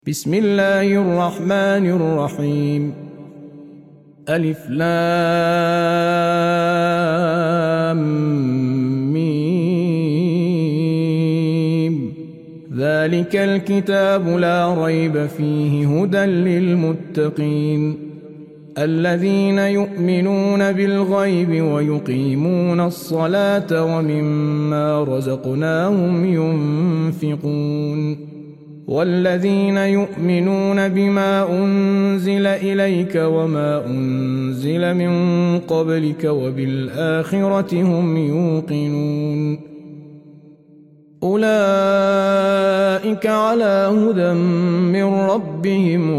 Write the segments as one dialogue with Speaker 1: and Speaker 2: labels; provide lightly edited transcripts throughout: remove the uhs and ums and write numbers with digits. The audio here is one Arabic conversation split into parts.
Speaker 1: بسم الله الرحمن الرحيم. ألف لام ميم. ذلك الكتاب لا ريب فيه هدى للمتقين الذين يؤمنون بالغيب ويقيمون الصلاة ومما رزقناهم ينفقون والذين يؤمنون بما أنزل إليك وما أنزل من قبلك وبالآخرة هم يوقنون أولئك على هدى من ربهم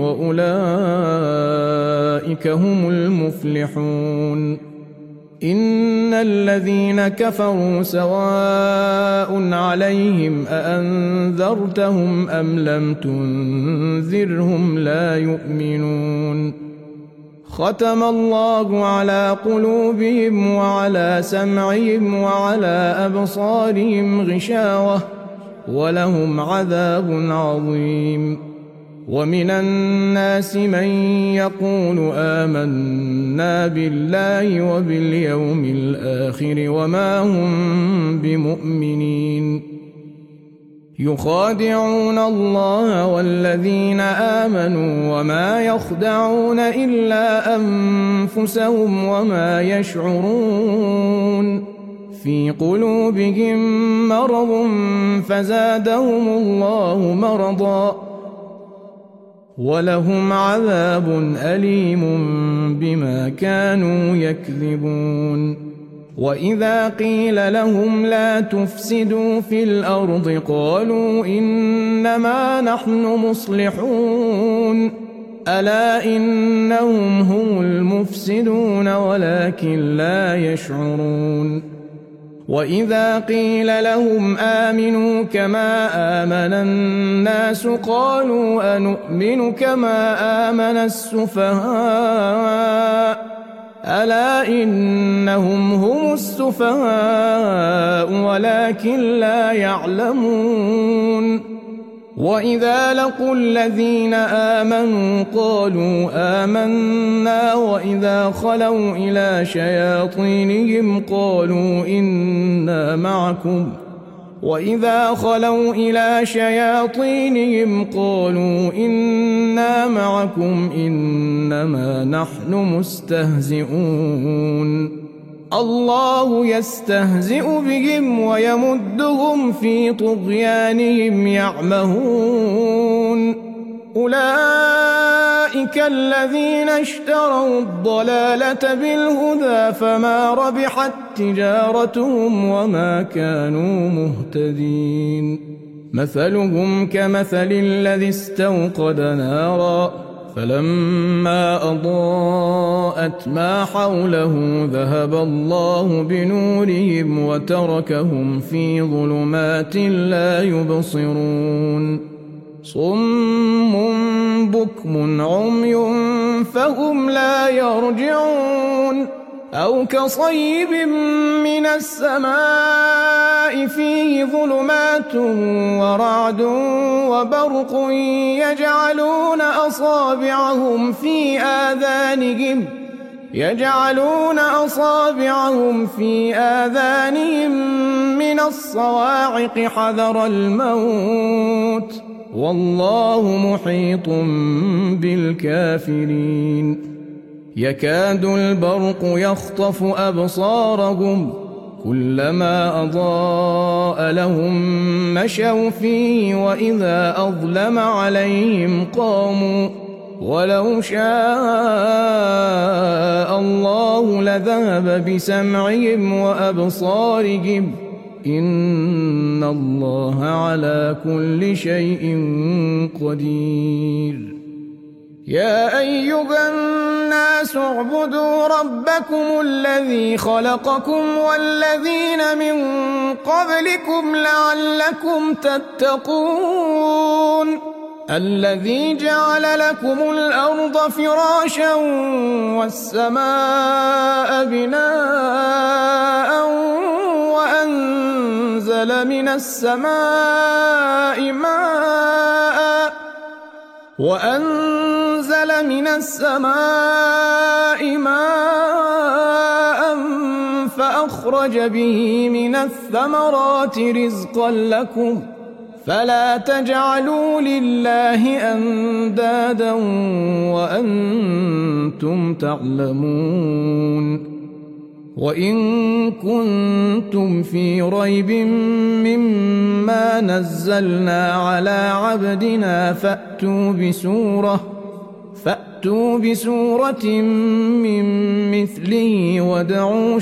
Speaker 1: وأولئك هم المفلحون إن الذين كفروا سواء عليهم أأنذرتهم أم لم تنذرهم لا يؤمنون ختم الله على قلوبهم وعلى سمعهم وعلى أبصارهم غشاوة ولهم عذاب عظيم ومن الناس من يقول آمنا بالله وباليوم الآخر وما هم بمؤمنين يخادعون الله والذين آمنوا وما يخدعون إلا أنفسهم وما يشعرون في قلوبهم مرض فزادهم الله مرضا ولهم عذاب أليم بما كانوا يكذبون وإذا قيل لهم لا تفسدوا في الأرض قالوا إنما نحن مصلحون ألا إنهم هم المفسدون ولكن لا يشعرون وإذا قيل لهم آمنوا كما آمن الناس قالوا أنؤمن كما آمن السفهاء ألا إنهم هم السفهاء ولكن لا يعلمون وإذا لقوا الذين آمنوا قالوا آمنا وإذا خلوا إلى شياطينهم قالوا إنا معكم إنما نحن مستهزئون الله يستهزئ بهم ويمدهم في طغيانهم يعمهون أولئك الذين اشتروا الضلالة بالهدى فما ربحت تجارتهم وما كانوا مهتدين مثلهم كمثل الذي استوقد نارا فلما أضاءت ما حوله ذهب الله بنورهم وتركهم في ظلمات لا يبصرون صم بكم عمي فهم لا يرجعون أو كصيب من السماء فيه ظلمات ورعد وبرق يجعلون أصابعهم في آذانهم من الصواعق حذر الموت والله محيط بالكافرين يكاد البرق يخطف أبصارهم كلما أضاء لهم مشوا فيه وإذا أظلم عليهم قاموا ولو شاء الله لذهب بسمعهم وأبصارهم إن الله على كل شيء قدير يا أيها الناس اعبدوا ربكم الذي خلقكم والذين من قبلكم لعلكم تتقون الذي جعل لكم الأرض فراشا والسماء بناء وأنزل من السماء ماء وأنزل من السماء ماء فأخرج به من الثمرات رزقا لكم فلا تجعلوا لله أندادا وأنتم تعلمون وإن كنتم في ريب مما نزلنا على عبدنا فأتوا بسورة من مثله وادعوا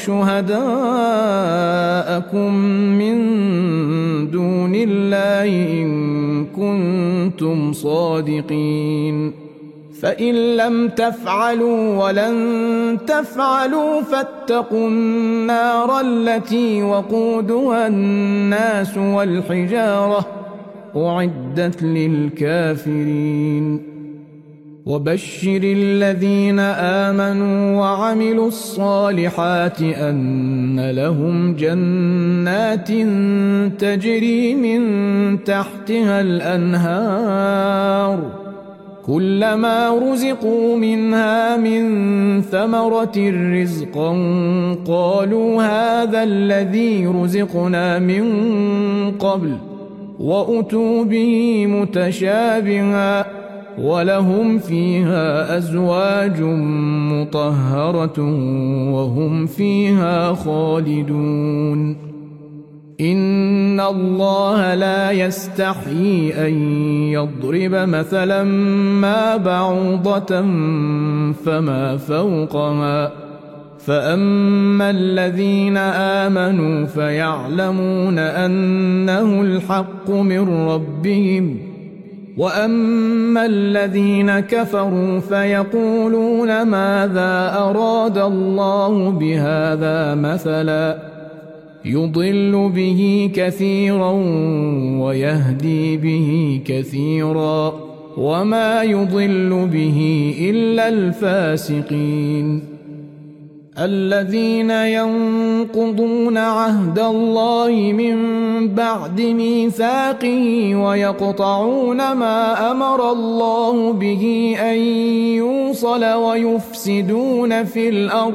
Speaker 1: شهداءكم من دون الله إن كنتم صادقين فإن لم تفعلوا ولن تفعلوا فاتقوا النار التي وقودها الناس والحجارة أعدت للكافرين وبشر الذين آمنوا وعملوا الصالحات أن لهم جنات تجري من تحتها الأنهار كلما رزقوا منها من ثمرة رزقا قالوا هذا الذي رزقنا من قبل وأتوا به متشابها ولهم فيها أزواج مطهرة وهم فيها خالدون إن الله لا يستحيي أن يضرب مثلا ما بعوضة فما فوقها فأما الذين آمنوا فيعلمون أنه الحق من ربهم وأما الذين كفروا فيقولون ماذا أراد الله بهذا مثلا يضل به كثيرا ويهدي به كثيرا وما يضل به إلا الفاسقين الذين ينقضون عهد الله من بعد ميثاقه ويقطعون ما أمر الله به أن يوصل ويفسدون في الأرض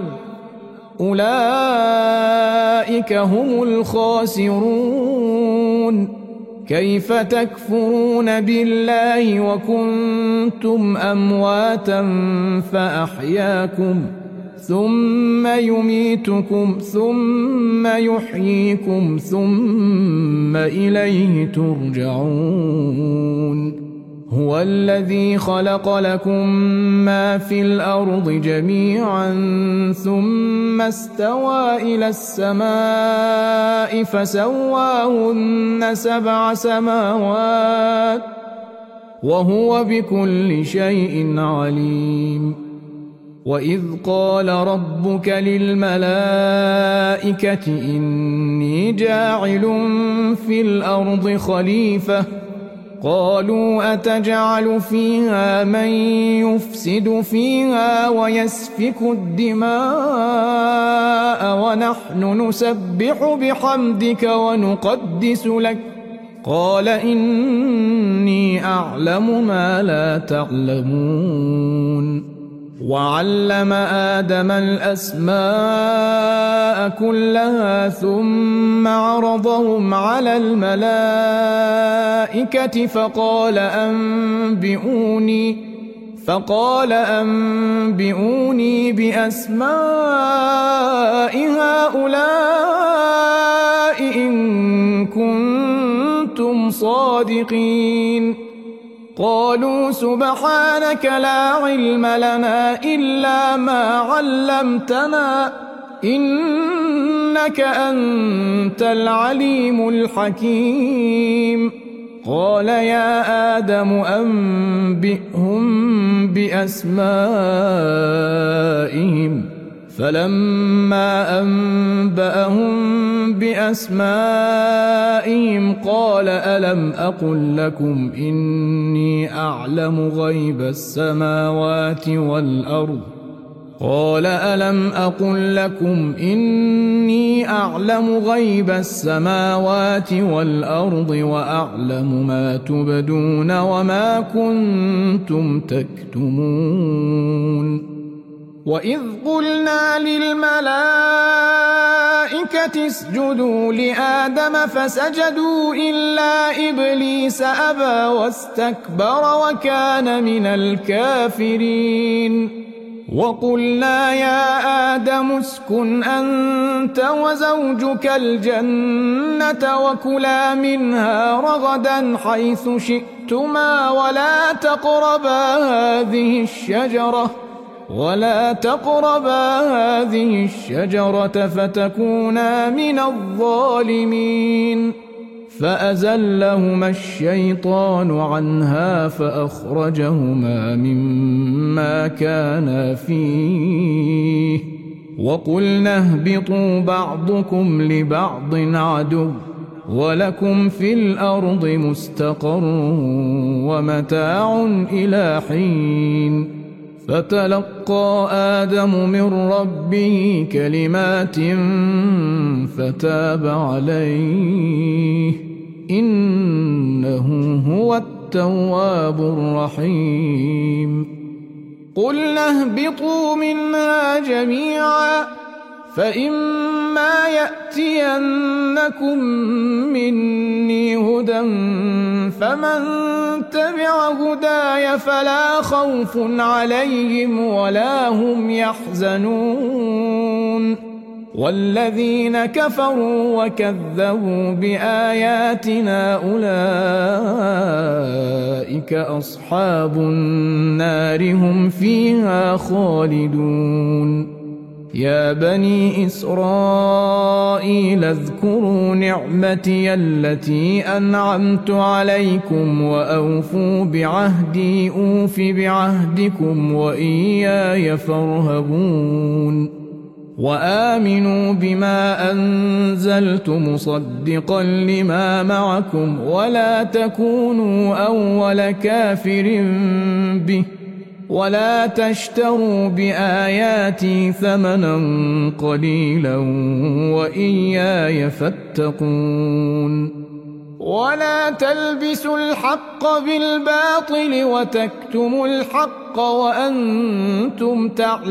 Speaker 1: أولئك هم الخاسرون كيف تكفرون بالله وكنتم أمواتا فأحياكم ثم يميتكم ثم يحييكم ثم إليه ترجعون هو الذي خلق لكم ما في الأرض جميعا ثم استوى إلى السماء فسواهن 7 سماوات وهو بكل شيء عليم وإذ قال ربك للملائكة إني جاعل في الأرض خليفة قالوا أتجعل فيها من يفسد فيها ويسفك الدماء ونحن نسبح بحمدك ونقدس لك قال إني أعلم ما لا تعلمون وعلم آدم الأسماء كلها ثم عرضهم على الملائكة فقال أنبئوني بأسماء هؤلاء إن كنتم صادقين قالوا سبحانك لا علم لنا إلا ما علمتنا إنك أنت العليم الحكيم قال يا آدم أنبئهم بأسمائهم فلما أنبأهم بأسمائهم قال ألم أقل لكم إني أعلم غيب السماوات والأرض قال ألم أقل لكم إني أعلم غيب السماوات والأرض وأعلم ما تبدون وما كنتم تكتمون وإذ قلنا للملائكة اسجدوا لآدم فسجدوا إلا إبليس أبى واستكبر وكان من الكافرين وقلنا يا آدم اسكن أنت وزوجك الجنة وكلا منها رغدا حيث شئتما ولا تقربا هذه الشجرة فتكونا من الظالمين فأزلهما الشيطان عنها فأخرجهما مما كانا فيه وقلنا اهبطوا بعضكم لبعض عدو ولكم في الأرض مستقر ومتاع إلى حين فتلقى آدم من ربه كلمات فتاب عليه إنه هو التواب الرحيم قلنا اهبطوا منها جميعا فإما يأتينكم مني هدى فمن تبع هداي فلا خوف عليهم ولا هم يحزنون والذين كفروا وكذبوا بآياتنا أولئك أصحاب النار هم فيها خالدون يا بني إسرائيل اذكروا نعمتي التي أنعمت عليكم وأوفوا بعهدي أوف بعهدكم وإياي فارهبون وآمنوا بما أنزلت مصدقا لما معكم ولا تكونوا أول كافر به ولا تشتروا بآياتي ثمنا قليلا وإياي فاتقون ولا تلبسوا الحق بالباطل وتكتموا الحق وأنتم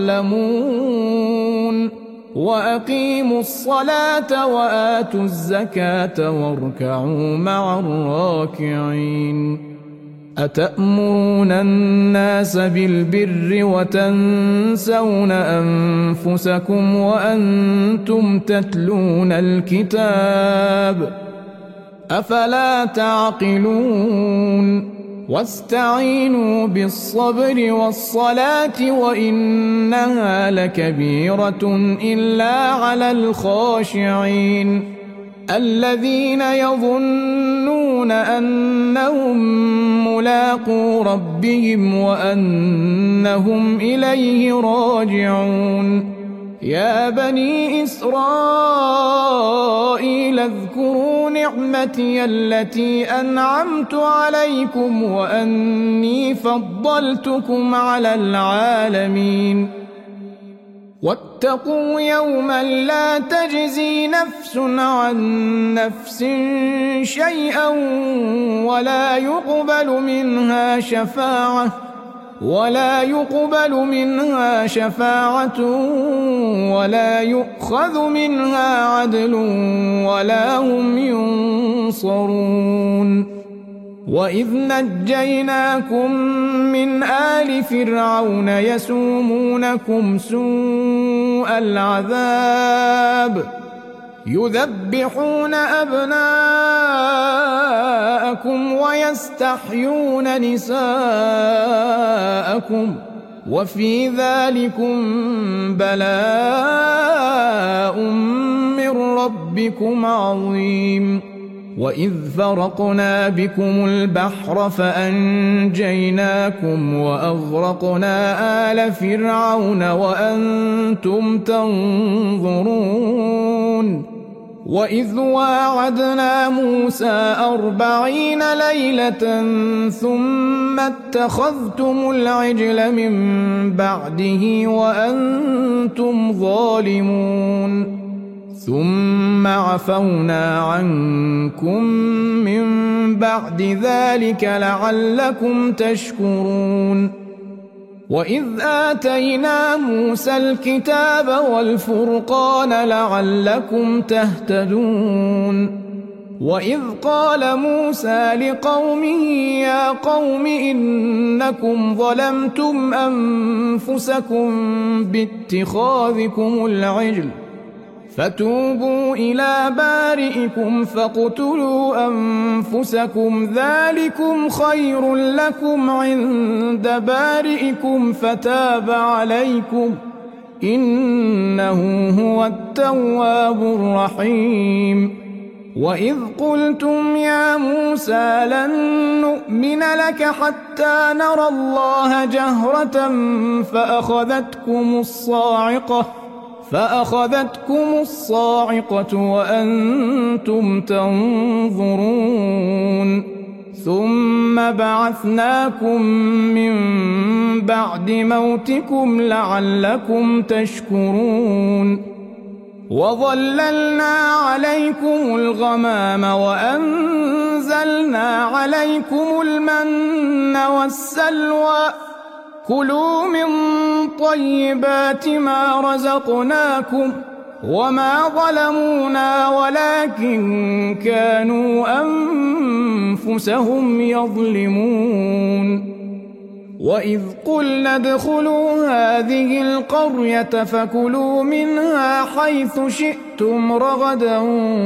Speaker 1: تعلمون وأقيموا الصلاة وآتوا الزكاة واركعوا مع الراكعين أتأمرون الناس بالبر وتنسون أنفسكم وأنتم تتلون الكتاب أفلا تعقلون واستعينوا بالصبر والصلاة وإنها لكبيرة إلا على الخاشعين الذين يظنون أنهم ملاقو ربهم وأنهم إليه راجعون يا بني إسرائيل اذكروا نعمتي التي أنعمت عليكم وأني فضلتكم على العالمين واتقوا يوما لا تجزي نفس عن نفس شيئا ولا يقبل منها شفاعة ولا يؤخذ منها عدل ولا هم ينصرون وإذ نجيناكم من آل فرعون يسومونكم سوء العذاب يذبحون أبناءكم ويستحيون نساءكم وفي ذلكم بلاء من ربكم عظيم وإذ فرقنا بكم البحر فأنجيناكم وأغرقنا آل فرعون وأنتم تنظرون وإذ واعدنا موسى 40 ليلة ثم اتخذتم العجل من بعده وأنتم ظالمون ثم عفونا عنكم من بعد ذلك لعلكم تشكرون وإذ آتينا موسى الكتاب والفرقان لعلكم تهتدون وإذ قال موسى لقومه يا قوم إنكم ظلمتم أنفسكم باتخاذكم العجل فتوبوا إلى بارئكم فاقتلوا أنفسكم ذلكم خير لكم عند بارئكم فتاب عليكم إنه هو التواب الرحيم وإذ قلتم يا موسى لن نؤمن لك حتى نرى الله جهرة فأخذتكم الصاعقة وأنتم تنظرون ثم بعثناكم من بعد موتكم لعلكم تشكرون وظللنا عليكم الغمام وأنزلنا عليكم المن والسلوى كلوا من طيبات ما رزقناكم وما ظلمونا ولكن كانوا أنفسهم يظلمون وإذ قلنا ادخلوا هذه القرية فكلوا منها حيث شئتم رغدا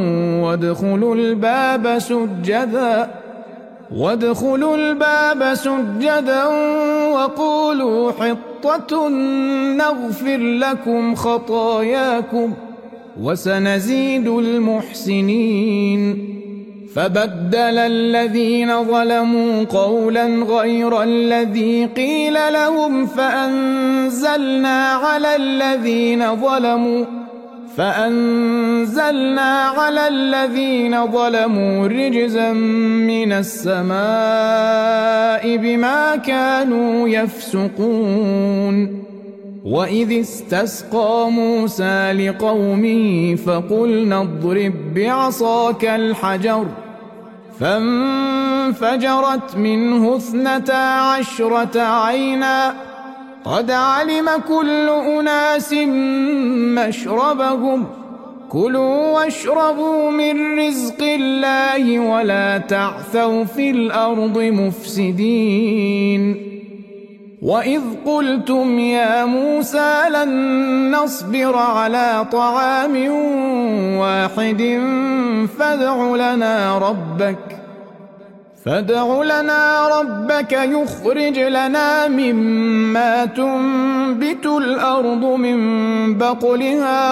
Speaker 1: وادخلوا الباب سجدا وقولوا حطة نغفر لكم خطاياكم وسنزيد المحسنين فبدل الذين ظلموا قولا غير الذي قيل لهم فأنزلنا على الذين ظلموا رجزا من السماء بما كانوا يفسقون وإذ استسقى موسى لقومه فقلنا اضرب بعصاك الحجر فانفجرت منه 12 عينا قد علم كل أناس مشربهم كلوا واشربوا من رزق الله ولا تعثوا في الأرض مفسدين وإذ قلتم يا موسى لن نصبر على طعام واحد فادع لنا ربك يخرج لنا مما تنبت الأرض من بقلها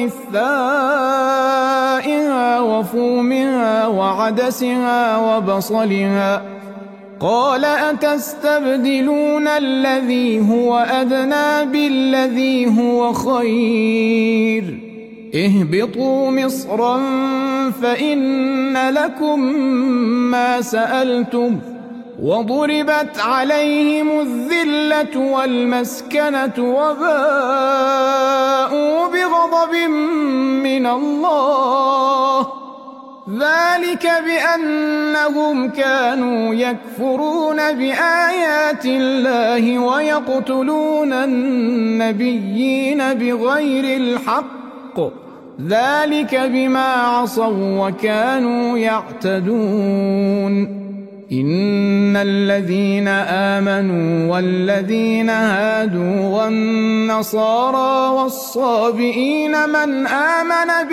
Speaker 1: وقثائها وفومها وعدسها وبصلها قال أتستبدلون الذي هو أدنى بالذي هو خير اهبطوا مصرا فإن لكم ما سألتم وضربت عليهم الذلة والمسكنة وباءوا بغضب من الله ذلك بأنهم كانوا يكفرون بآيات الله ويقتلون النبيين بغير الحق ذلك بما عصوا وكانوا يعتدون إن الذين آمنوا والذين هادوا والنصارى والصابئين من آمن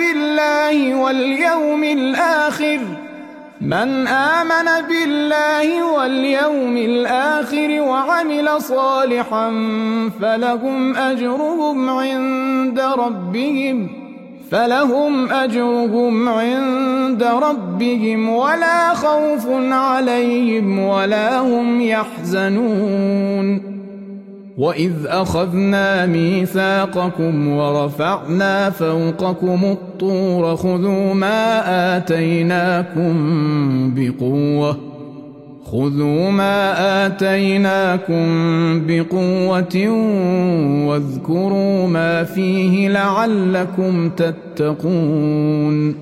Speaker 1: بالله واليوم الآخر وعمل صالحا فلهم أجرهم عند ربهم ولا خوف عليهم ولا هم يحزنون وإذ أخذنا ميثاقكم ورفعنا فوقكم الطور خذوا ما آتيناكم بقوة واذكروا ما فيه لعلكم تتقون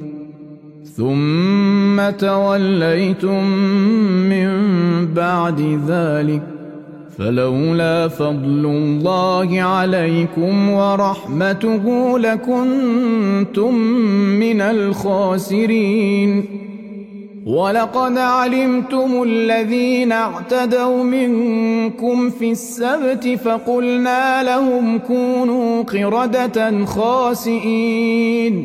Speaker 1: ثم توليتم من بعد ذلك فلولا فضل الله عليكم ورحمته لكنتم من الخاسرين ولقد علمتم الذين اعتدوا منكم في السبت فقلنا لهم كونوا قردة خاسئين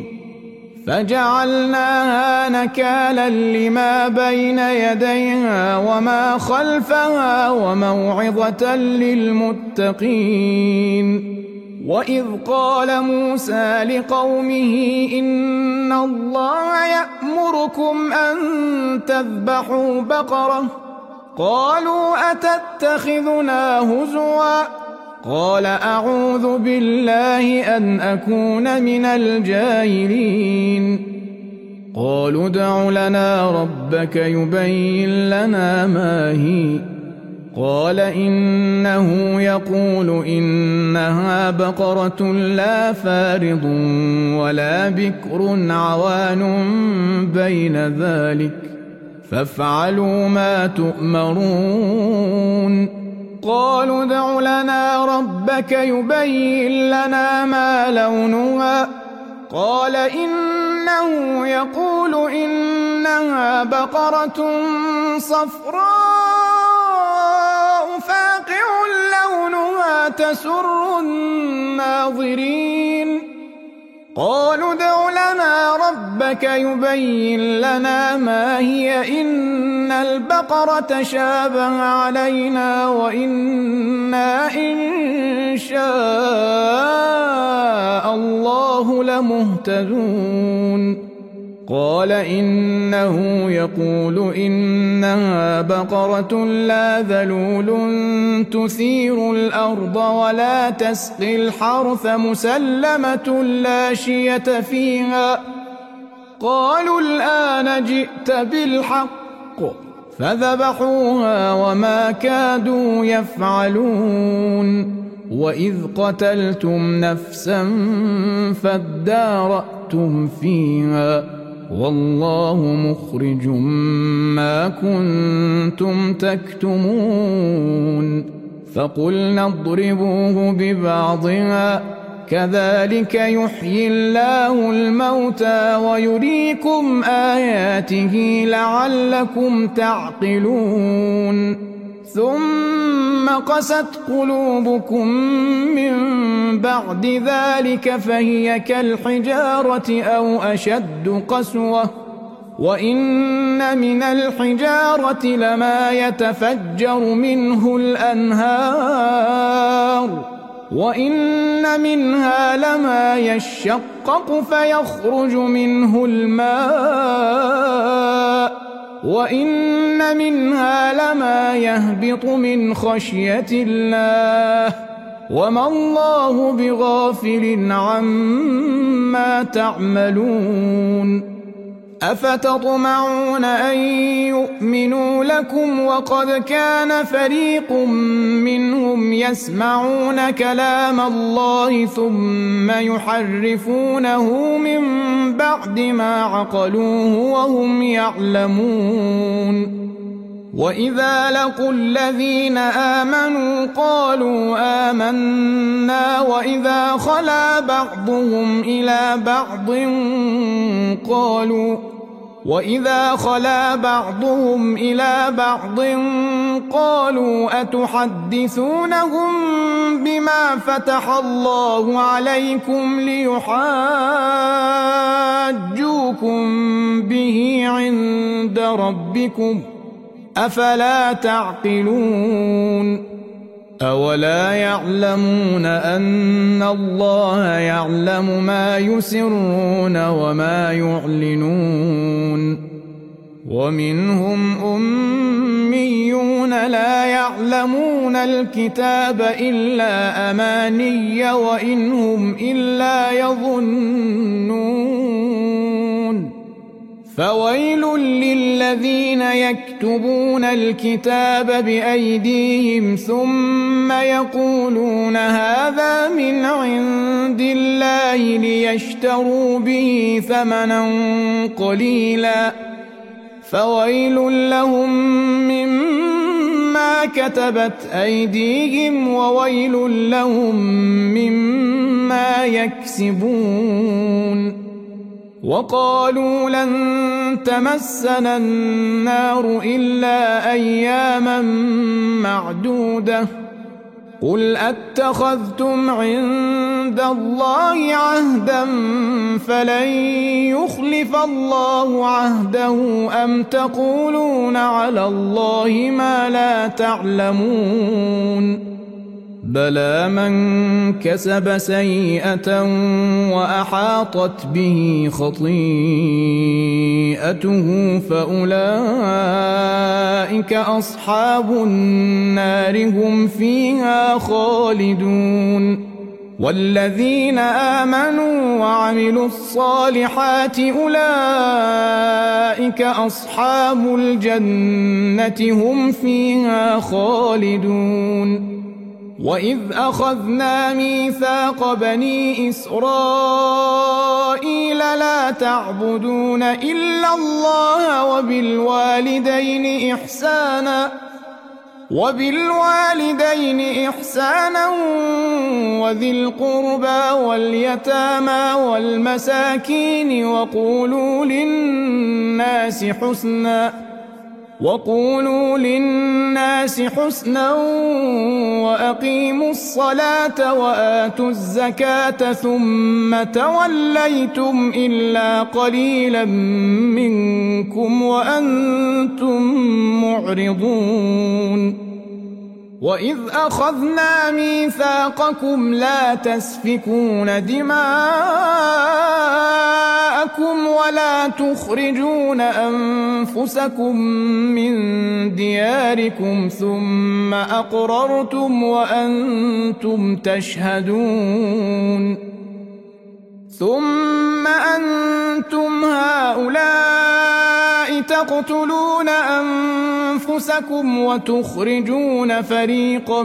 Speaker 1: فجعلناها نكالا لما بين يديها وما خلفها وموعظة للمتقين وإذ قال موسى لقومه إن الله يأمركم أن تذبحوا بقرة قالوا أتتخذنا هزوا قال أعوذ بالله أن أكون من الجاهلين قالوا ادع لنا ربك يبين لنا ما هي قال إنه يقول إنها بقرة لا فارض ولا بكر عوان بين ذلك فافعلوا ما تؤمرون قالوا ادع لنا ربك يبين لنا ما لونها قال إنه يقول إنها بقرة صفراء فاقع لونها تسر الناظرين قالوا ادع لنا ربك يبين لنا ما هي إن البقرة شابه علينا وإنا إن شاء الله لمهتدون قال إنه يقول إنها بقرة لا ذلول تثير الأرض ولا تسقي الحرث مسلمة لا شية فيها قالوا الآن جئت بالحق فذبحوها وما كادوا يفعلون وإذ قتلتم نفسا فادارأتم فيها والله مخرج ما كنتم تكتمون فقلنا اضربوه ببعضها كذلك يحيي الله الموتى ويريكم آياته لعلكم تعقلون ثم قست قلوبكم من بعد ذلك فهي كالحجارة أو أشد قسوة وإن من الحجارة لما يتفجر منه الأنهار وإن منها لما يشقق فيخرج منه الماء وإن منها لما يهبط من خشية الله وما الله بغافل عما تعملون أفتطمعون أن يؤمنوا لكم وقد كان فريق منهم يسمعون كلام الله ثم يحرفونه من بعد ما عقلوه وهم يعلمون وإذا لقوا الذين آمنوا قالوا آمنا وإذا خلا بعضهم إلى بعض قالوا أتحدثونهم بما فتح الله عليكم ليحاجوكم به عند ربكم أفلا تعقلون أولا يعلمون أن الله يعلم ما يسرون وما يعلنون ومنهم أميون لا يعلمون الكتاب إلا أماني وإن هم إلا يظنون فويل للذين يكتبون الكتاب بأيديهم ثم يقولون هذا من عند الله ليشتروا به ثمنا قليلا فويل لهم مما كتبت أيديهم وويل لهم مما يكسبون وقالوا لن تمسنا النار إلا أياما معدودة قل أتخذتم عند الله عهدا فلن يخلف الله عهده أم تقولون على الله ما لا تعلمون بلى من كسب سيئة وأحاطت به خطيئته فأولئك أصحاب النار هم فيها خالدون والذين آمنوا وعملوا الصالحات أولئك أصحاب الجنة هم فيها خالدون وإذ أخذنا ميثاق بني إسرائيل لا تعبدون إلا الله وبالوالدين إحسانا وذي القربى واليتامى والمساكين وقولوا للناس حسنا وأقيموا الصلاة وآتوا الزكاة ثم توليتم إلا قليلا منكم وأنتم معرضون وإذ أخذنا ميثاقكم لا تسفكون دماءكم ولا تخرجون أنفسكم من دياركم ثم أقررتم وأنتم تشهدون ثم أنتم هؤلاء تقتلون أنفسكم وتخرجون فريقا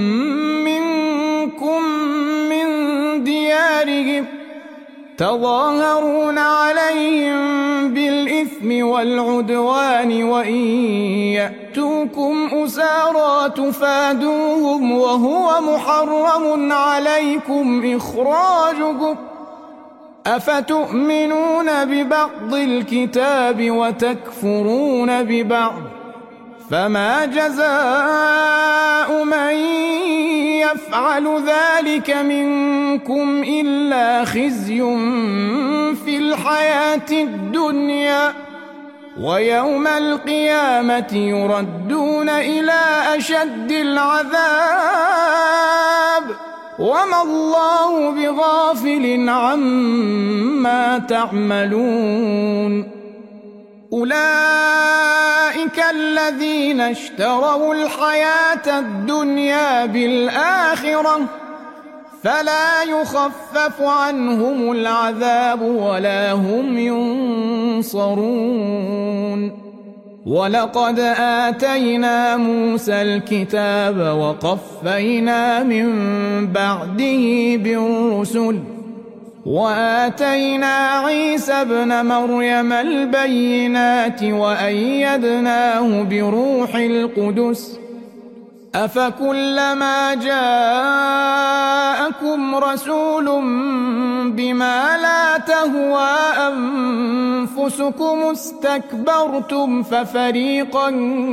Speaker 1: منكم من ديارهم تظاهرون عليهم بالإثم والعدوان وإن يأتوكم أسارى تفادوهم وهو محرم عليكم إخراجكم أفتؤمنون ببعض الكتاب وتكفرون ببعض فما جزاء من يفعل ذلك منكم إلا خزي في الحياة الدنيا ويوم القيامة يردون إلى أشد العذاب وما الله بغافل عما تعملون أولئك الذين اشتروا الحياة الدنيا بالآخرة فلا يخفف عنهم العذاب ولا هم ينصرون ولقد آتينا موسى الكتاب وقفينا من بعده بالرسل وآتينا عيسى ابن مريم البينات وأيدناه بروح القدس أفكلما جاءكم رسول بما لا تهوى أنفسكم استكبرتم ففريقا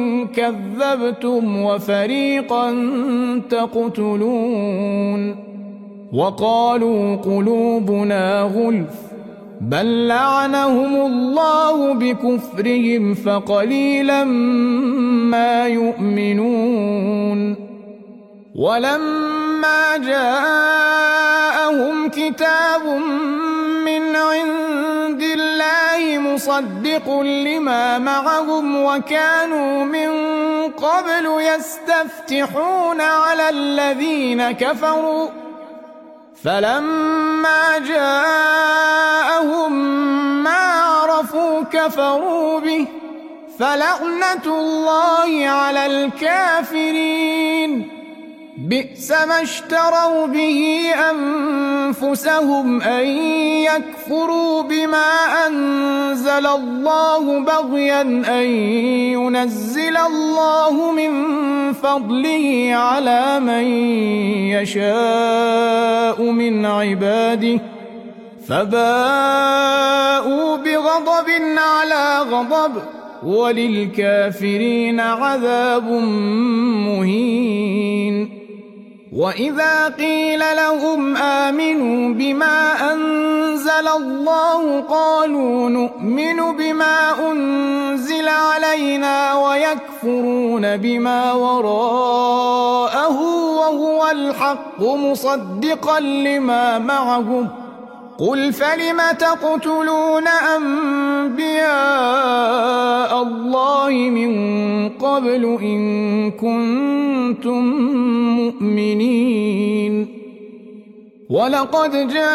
Speaker 1: كذبتم وفريقا تقتلون وقالوا قلوبنا غلف بل لعنهم الله بكفرهم فقليلا ما يؤمنون ولما جاءهم كتاب من عند الله مصدق لما معهم وكانوا من قبل يستفتحون على الذين كفروا فلما جاءهم ما عرفوا كفروا به فلعنة الله على الكافرين بئس ما اشتروا به أنفسهم أن يكفروا بما أنزل الله بغيا أن ينزل الله من فضله على من يشاء من عباده فباءوا بغضب على غضب وللكافرين عذاب مهين وإذا قيل لهم آمنوا بما أنزل الله قالوا نؤمن بما أنزل علينا ويكفرون بما وراءه وهو الحق مصدقا لما معهم قل فلم تقتلون أنبياء الله من قبل إن كنتم مؤمنين ولقد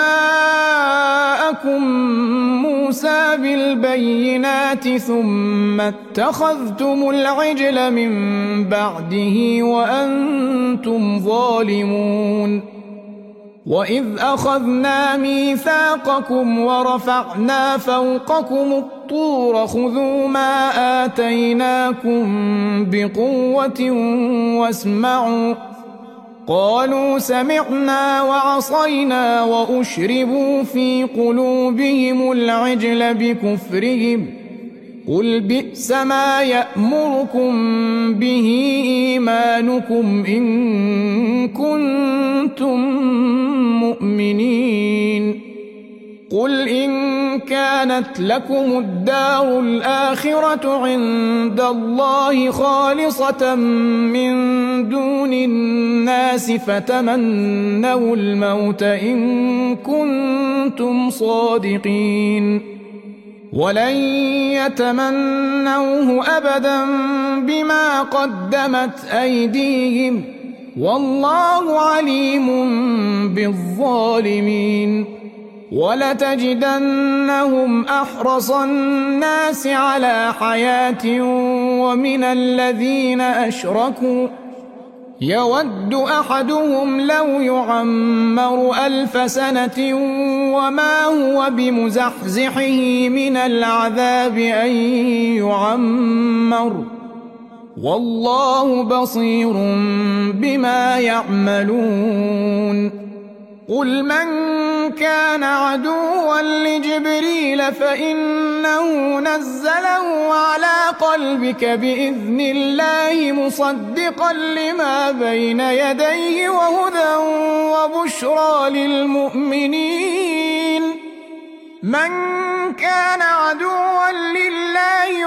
Speaker 1: جاءكم موسى بالبينات ثم اتخذتم العجل من بعده وأنتم ظالمون وإذ أخذنا ميثاقكم ورفعنا فوقكم الطور خذوا ما آتيناكم بقوة واسمعوا قالوا سمعنا وعصينا وأشربوا في قلوبهم العجل بكفرهم قل بئس ما يأمركم به إيمانكم إن كنتم مؤمنين قل إن كانت لكم الدار الآخرة عند الله خالصة من دون الناس فتمنوا الموت إن كنتم صادقين ولن يتمنوه أبدا بما قدمت أيديهم والله عليم بالظالمين ولتجدنهم أحرص الناس على حياة ومن الذين أشركوا يود أحدهم لو يعمر 1000 سنة وما هو بمزحزحه من العذاب أن يعمر والله بصير بما يعملون قل من كان عدوا لجبريل فإنه نزله على قلبك بإذن الله مصدقا لما بين يديه وهدى وبشرى للمؤمنين من كان عدوا لله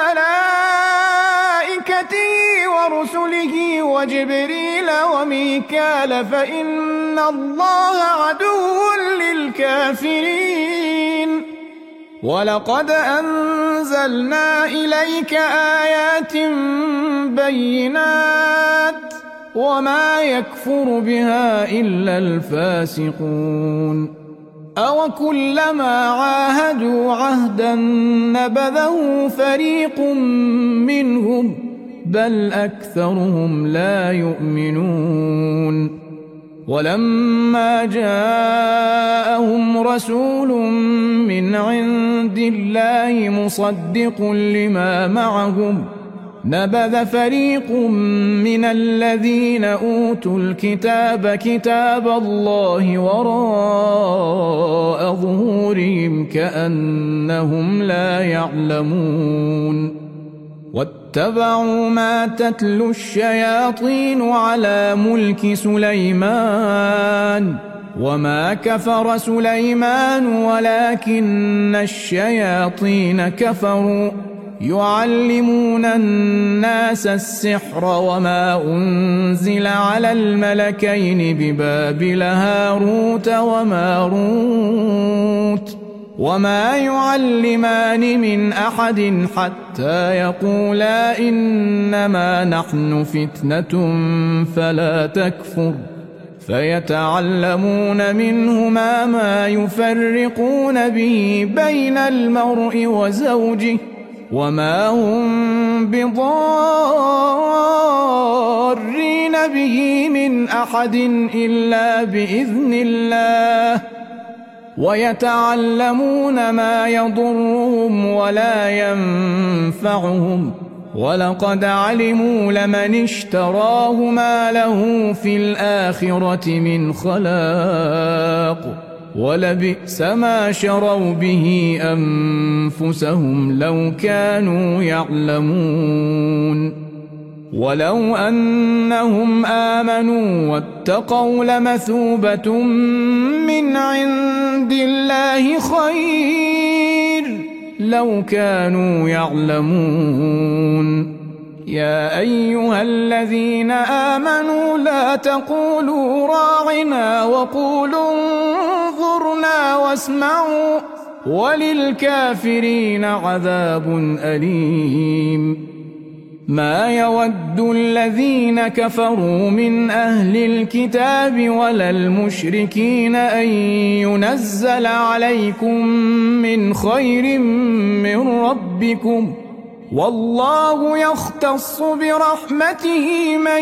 Speaker 1: وملائكته ورسله وجبريل وميكال فإن الله عدو للكافرين ولقد أنزلنا إليك آيات بينات وما يكفر بها إلا الفاسقون أوكلما عاهدوا عهدا نبذه فريق منهم بل أكثرهم لا يؤمنون ولما جاءهم رسول من عند الله مصدق لما معهم نبذ فريق من الذين أوتوا الكتاب كتاب الله وراء ظهورهم كأنهم لا يعلمون واتبعوا ما تتلو الشياطين على ملك سليمان وما كفر سليمان ولكن الشياطين كفروا يعلمون الناس السحر وما أنزل على الملكين ببابل هاروت وماروت وما يعلمان من أحد حتى يقولا إنما نحن فتنة فلا تكفر فيتعلمون منهما ما يفرقون به بين المرء وزوجه وما هم بضارين به من أحد إلا بإذن الله ويتعلمون ما يضرهم ولا ينفعهم ولقد علموا لمن اشتراه ما له في الآخرة من خلاق ولبئس ما شروا به أنفسهم لو كانوا يعلمون ولو أنهم آمنوا واتقوا لمثوبة من عند الله خير لو كانوا يعلمون يا أيها الذين آمنوا لا تقولوا راعنا وقولوا انظرنا واسمعوا وللكافرين عذاب أليم ما يود الذين كفروا من أهل الكتاب ولا المشركين أن ينزل عليكم من خير من ربكم والله يختص برحمته من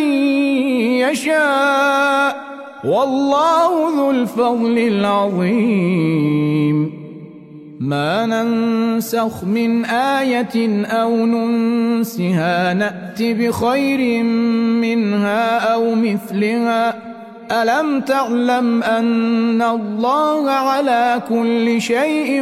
Speaker 1: يشاء والله ذو الفضل العظيم ما ننسخ من آية أو ننسها نأت بخير منها أو مثلها ألم تعلم أن الله على كل شيء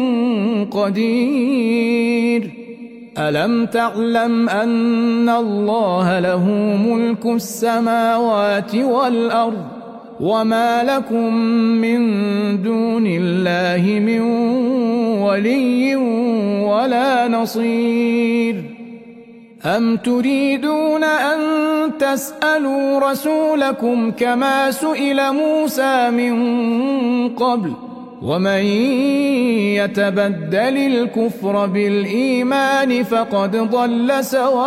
Speaker 1: قدير ألم تعلم أن الله له ملك السماوات والأرض وما لكم من دون الله من ولي ولا نصير أم تريدون أن تسألوا رسولكم كما سئل موسى من قبل ومن يتبدل الكفر بالإيمان فقد ضل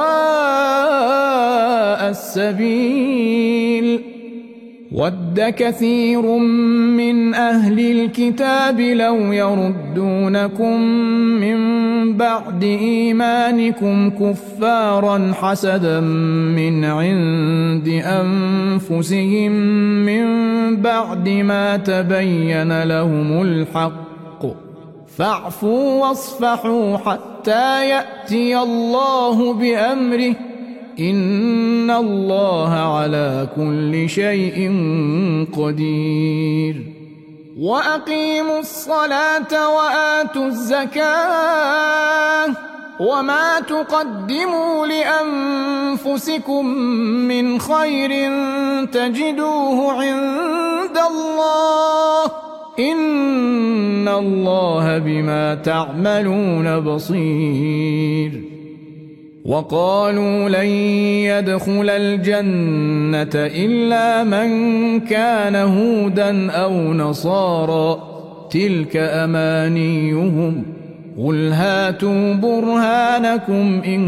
Speaker 1: سواء السبيل ود كثير من أهل الكتاب لو يردونكم من بعد إيمانكم كفارا حسدا من عند أنفسهم من بعد ما تبين لهم الحق فاعفوا واصفحوا حتى يأتي الله بأمره إن الله على كل شيء قدير وأقيموا الصلاة وآتوا الزكاة وما تقدموا لأنفسكم من خير تجدوه عند الله إن الله بما تعملون بصير وقالوا لن يدخل الجنة إلا من كان هودا أو نصارى تلك أمانيهم قل هاتوا برهانكم إن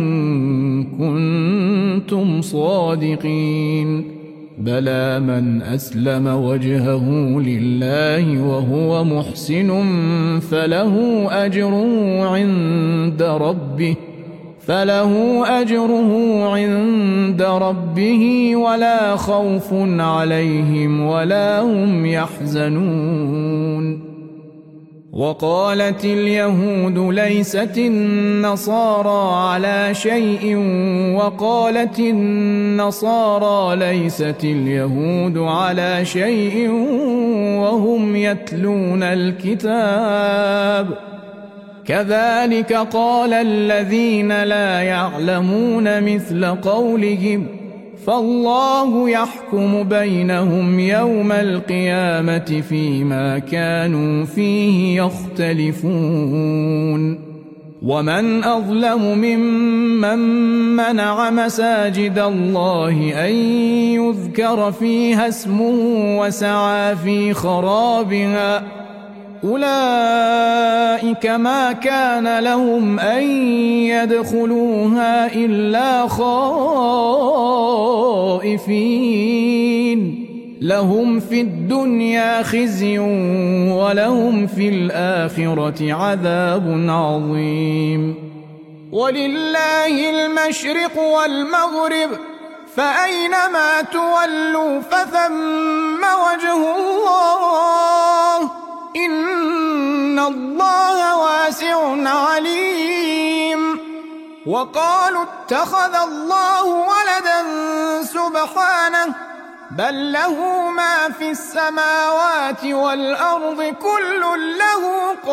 Speaker 1: كنتم صادقين بلى من أسلم وجهه لله وهو محسن فله أجره عند ربه ولا خوف عليهم ولا هم يحزنون وقالت اليهود ليست النصارى على شيء وقالت النصارى ليست اليهود على شيء وهم يتلون الكتاب كذلك قال الذين لا يعلمون مثل قولهم فالله يحكم بينهم يوم القيامة فيما كانوا فيه يختلفون ومن أظلم ممن منع مساجد الله أن يذكر فيها اسمه وسعى في خرابها أولئك ما كان لهم أن يدخلوها إلا خائفين لهم في الدنيا خزي ولهم في الآخرة عذاب عظيم ولله المشرق والمغرب فأينما تولوا فثم وجه الله إن الله واسع عليم وقالوا اتخذ الله ولدا سبحانه بل له ما في السماوات والأرض كل له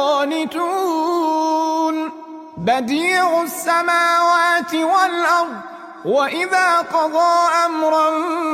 Speaker 1: قانتون بديع السماوات والأرض وإذا قضى أمرا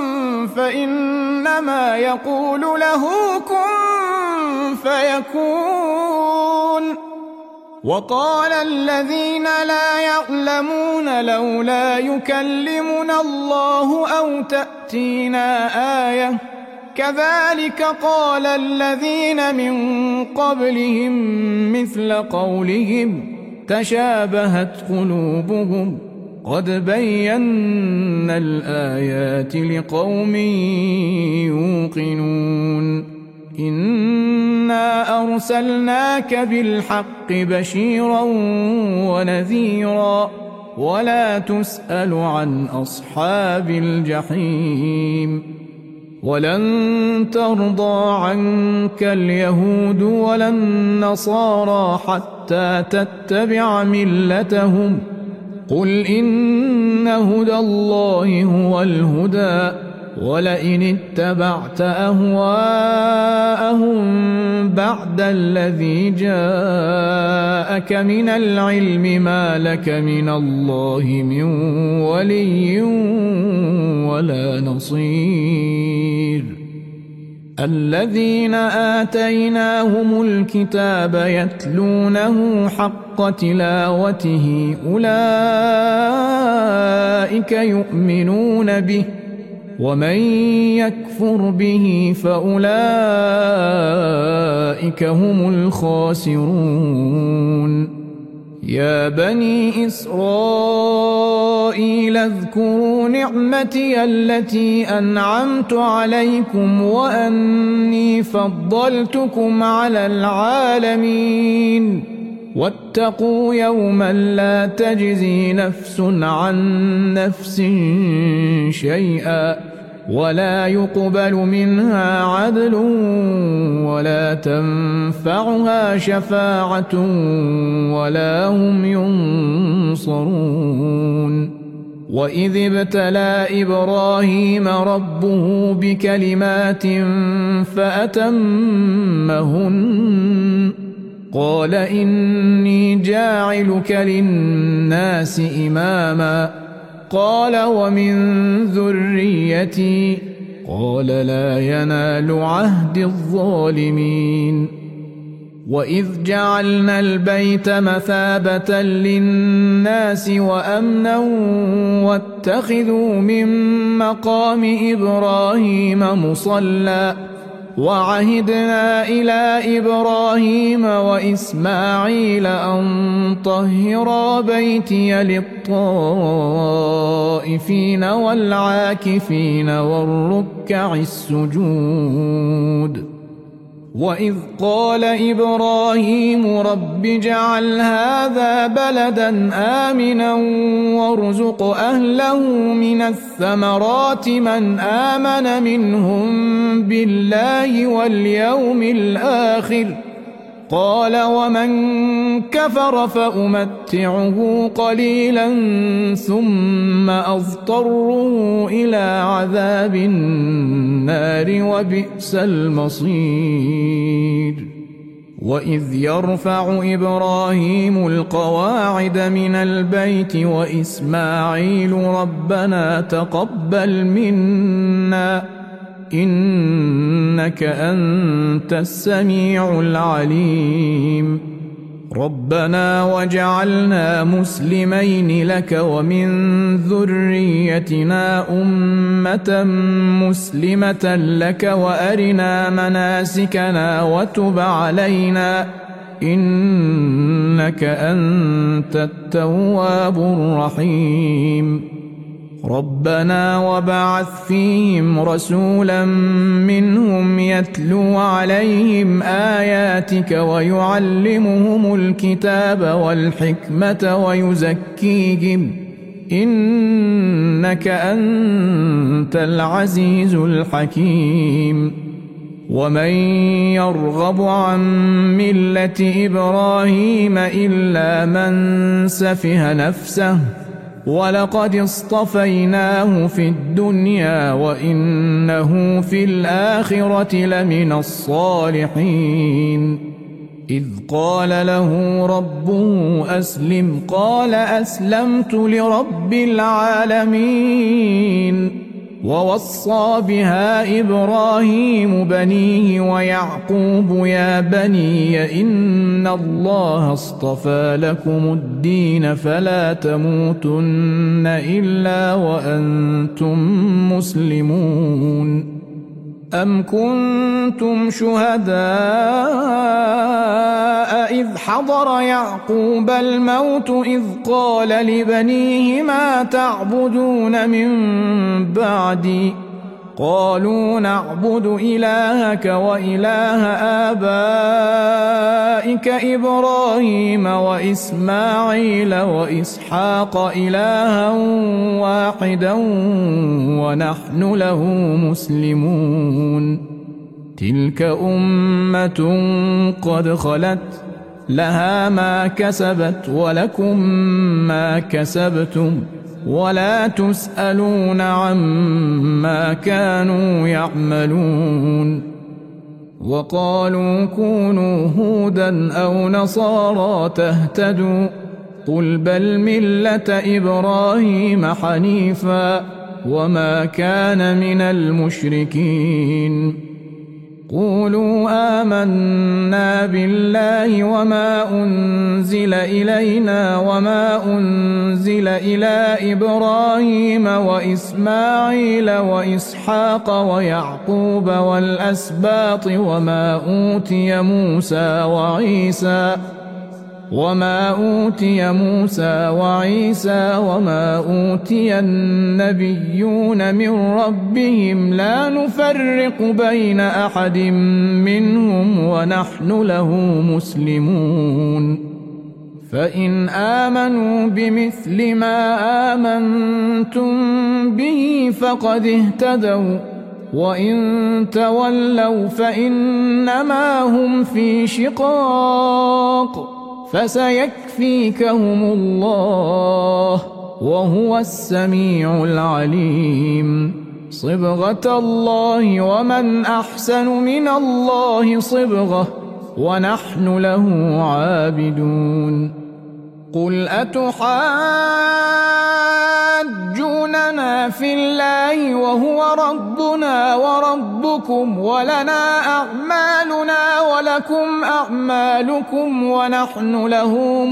Speaker 1: فإنما يقول له كن فيكون وقال الذين لا يعلمون لولا يكلمنا الله أو تأتينا آية كذلك قال الذين من قبلهم مثل قولهم تشابهت قلوبهم قد بينا الآيات لقوم يوقنون إنا أرسلناك بالحق بشيرا ونذيرا ولا تسأل عن أصحاب الجحيم ولن ترضى عنك اليهود ولا النصارى حتى تتبع ملتهم قل إن هدى الله هو الهدى ولئن اتبعت أهواءهم بعد الذي جاءك من العلم ما لك من الله من ولي ولا نصير الذين آتيناهم الكتاب يتلونه حق تلاوته أولئك يؤمنون به ومن يكفر به فأولئك هم الخاسرون يا بني إسرائيل اذكروا نعمتي التي أنعمت عليكم وأني فضلتكم على العالمين واتقوا يوما لا تجزي نفس عن نفس شيئا ولا يقبل منها عدل ولا تنفعها شفاعة ولا هم ينصرون وإذ ابتلى إبراهيم ربه بكلمات فأتمهن قال إني جاعلك للناس إماما قال ومن ذريتي قال لا ينال عهد الظالمين وإذ جعلنا البيت مثابة للناس وأمنا واتخذوا من مقام إبراهيم مصلى وعهدنا إلى إبراهيم وإسماعيل أن طهرا بيتي للطائفين والعاكفين والركع السجود وإذ قال إبراهيم رب اجعل هذا بلدا آمنا وارزق أهله من الثمرات من آمن منهم بالله واليوم الآخر قال ومن كفر فأمتعه قليلا ثم أضطره إلى عذاب النار وبئس المصير وإذ يرفع إبراهيم القواعد من البيت وإسماعيل ربنا تقبل منا إنك أنت السميع العليم ربنا واجعلنا مسلمين لك ومن ذريتنا أمة مسلمة لك وأرنا مناسكنا وتب علينا إنك أنت التواب الرحيم ربنا وبعث فيهم رسولا منهم يتلو عليهم آياتك ويعلمهم الكتاب والحكمة ويزكيهم إنك أنت العزيز الحكيم ومن يرغب عن ملة إبراهيم إلا من سفه نفسه ولقد اصطفيناه في الدنيا وإنه في الآخرة لمن الصالحين إذ قال له ربه أسلم قال أسلمت لرب العالمين ووصى بها إبراهيم بنيه ويعقوب يا بني إن الله اصطفى لكم الدين فلا تموتن إلا وأنتم مسلمون أم كنتم شهداء إذ حضر يعقوب الموت إذ قال لبنيه ما تعبدون من بعدي قالوا نعبد إلهك وإله آبائك إبراهيم وإسماعيل وإسحاق إلها واحدا ونحن له مسلمون تلك أمة قد خلت لها ما كسبت ولكم ما كسبتم ولا تسألون عما كانوا يعملون وقالوا كونوا هودا أو نصارى تهتدوا قل بل ملة إبراهيم حنيفا وما كان من المشركين قولوا آمنا بالله وما أنزل إلينا وما أنزل إلى إبراهيم وإسماعيل وإسحاق ويعقوب والأسباط وما أوتي موسى وعيسى وما أوتي النبيون من ربهم لا نفرق بين أحد منهم ونحن له مسلمون فإن آمنوا بمثل ما آمنتم به فقد اهتدوا وإن تولوا فإنما هم في شقاق فسيكفيكهم الله وهو السميع العليم صبغة الله ومن أحسن من الله صبغة ونحن له عابدون قل أتحاجوننا في الله وهو ربنا وربكم ولنا أعمالنا ولكم أعمالكم ونحن له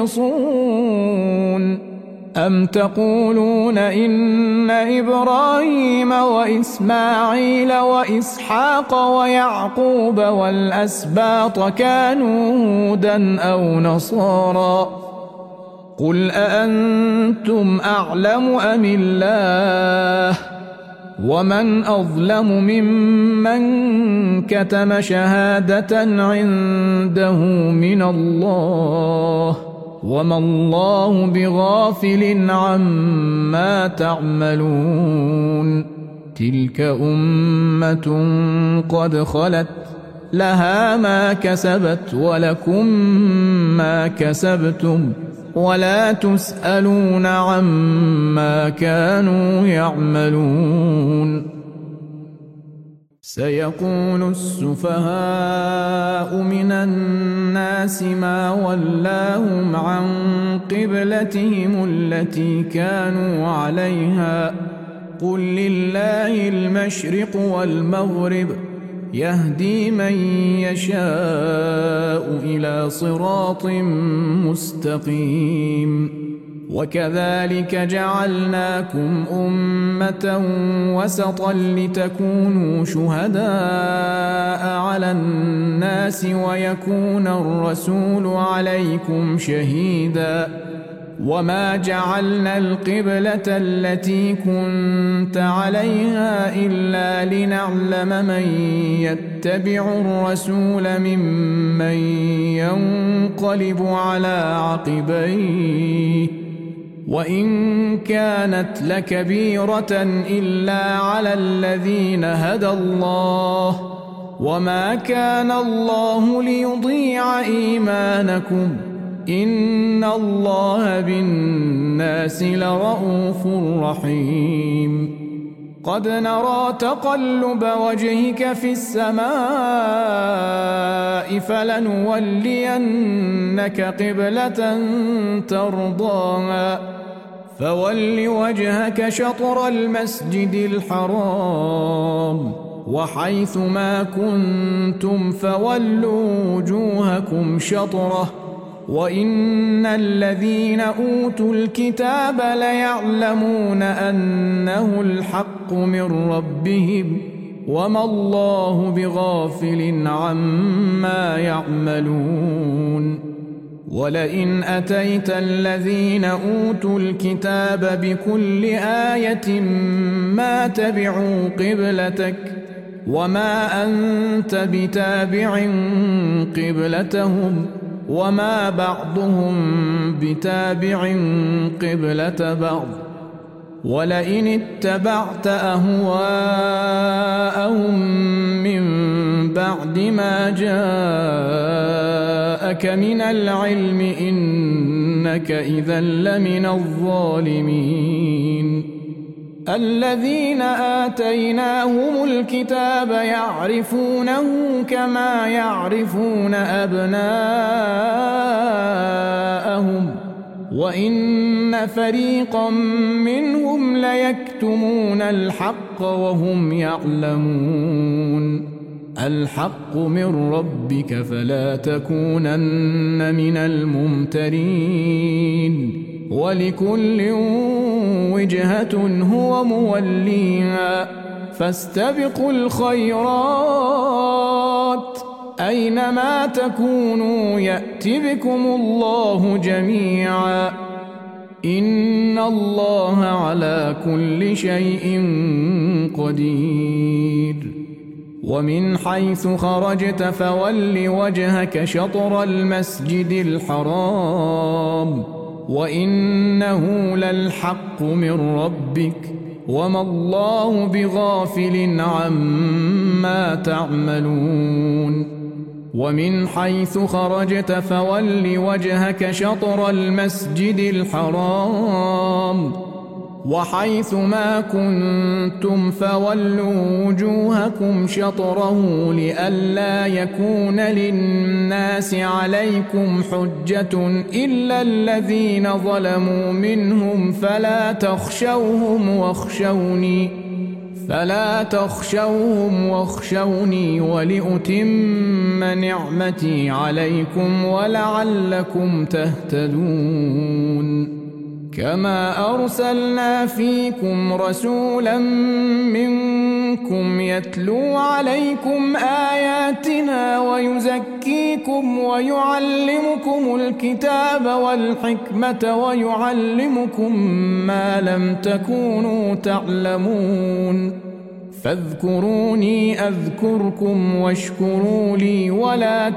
Speaker 1: مخلصون أم تقولون إن إبراهيم وإسماعيل وإسحاق ويعقوب والأسباط كانوا هودا أو نصارى قل أأنتم أعلم أم الله ومن أظلم ممن كتم شهادة عنده من الله وما الله بغافل عما تعملون تلك أمة قد خلت لها ما كسبت ولكم ما كسبتم ولا تسألون عما كانوا يعملون سيقول السفهاء من الناس ما ولاهم عن قبلتهم التي كانوا عليها قل لله المشرق والمغرب يهدي من يشاء إلى صراط مستقيم. وكذلك جعلناكم أمة وسطا لتكونوا شهداء على الناس ويكون الرسول عليكم شهيدا. وما جعلنا القبلة التي كنت عليها إلا لنعلم من يتبع الرسول ممن ينقلب على عقبيه، وإن كانت لكبيرة إلا على الذين هدى الله، وما كان الله ليضيع إيمانكم، إن الله بالناس لرءوف رحيم. قد نرى تقلب وجهك في السماء فلنولينك قبلة ترضاها، فول وجهك شطر المسجد الحرام، وحيث ما كنتم فولوا وجوهكم شطره، وإن الذين أوتوا الكتاب ليعلمون أنه الحق من ربهم، وما الله بغافل عما يعملون. ولئن أتيت الذين أوتوا الكتاب بكل آية ما تبعوا قبلتك، وما أنت بتابع قبلتهم، وما بعضهم بتابع قبلة بعض. ولئن اتبعت أهواءهم من بعد ما جاءك من العلم إنك إذا لمن الظالمين. الذين آتيناهم الكتاب يعرفونه كما يعرفون أبناءهم، وإن فريقا منهم ليكتمون الحق وهم يعلمون. الحق من ربك فلا تكونن من الممترين، ولكل وجهة هو موليها، فاستبقوا الخيرات أينما تكونوا يأت بكم الله جميعا، إن الله على كل شيء قدير. ومن حيث خرجت فول وجهك شطر المسجد الحرام، وإنه للحق من ربك، وما الله بغافل عما تعملون. ومن حيث خرجت فول وجهك شطر المسجد الحرام، وحيث ما كنتم فولوا وجوهكم شطره، لئلا يكون للناس عليكم حجة إلا الذين ظلموا منهم، فلا تخشوهم واخشوني ولأتم نعمتي عليكم ولعلكم تهتدون. كما أرسلنا فيكم رسولا منكم يتلو عليكم آياتنا ويزكيكم ويعلمكم الكتاب والحكمة ويعلمكم ما لم تكونوا تعلمون، فاذكروني أذكركم واشكروا لي ولا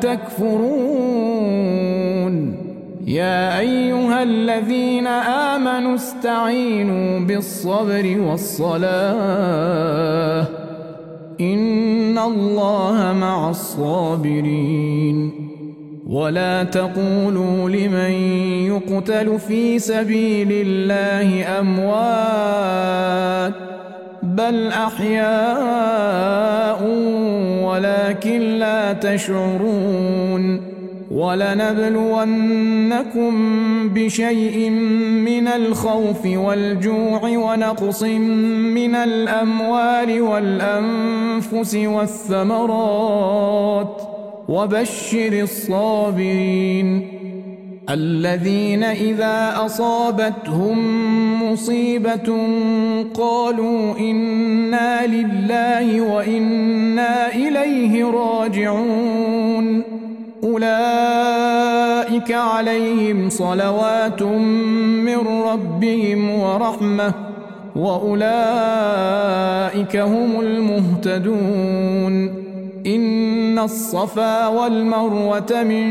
Speaker 1: تكفرون. يا أيها الذين آمنوا استعينوا بالصبر والصلاة، إن الله مع الصابرين. ولا تقولوا لمن يقتل في سبيل الله أموات، بل أحياء ولكن لا تشعرون. ولنبلونكم بشيء من الخوف والجوع ونقص من الأموال والأنفس والثمرات وبشر الصابرين الذين إذا أصابتهم مصيبة قالوا إنا لله وإنا إليه راجعون أولئك عليهم صلوات من ربهم ورحمة وأولئك هم المهتدون إن الصفا والمروة من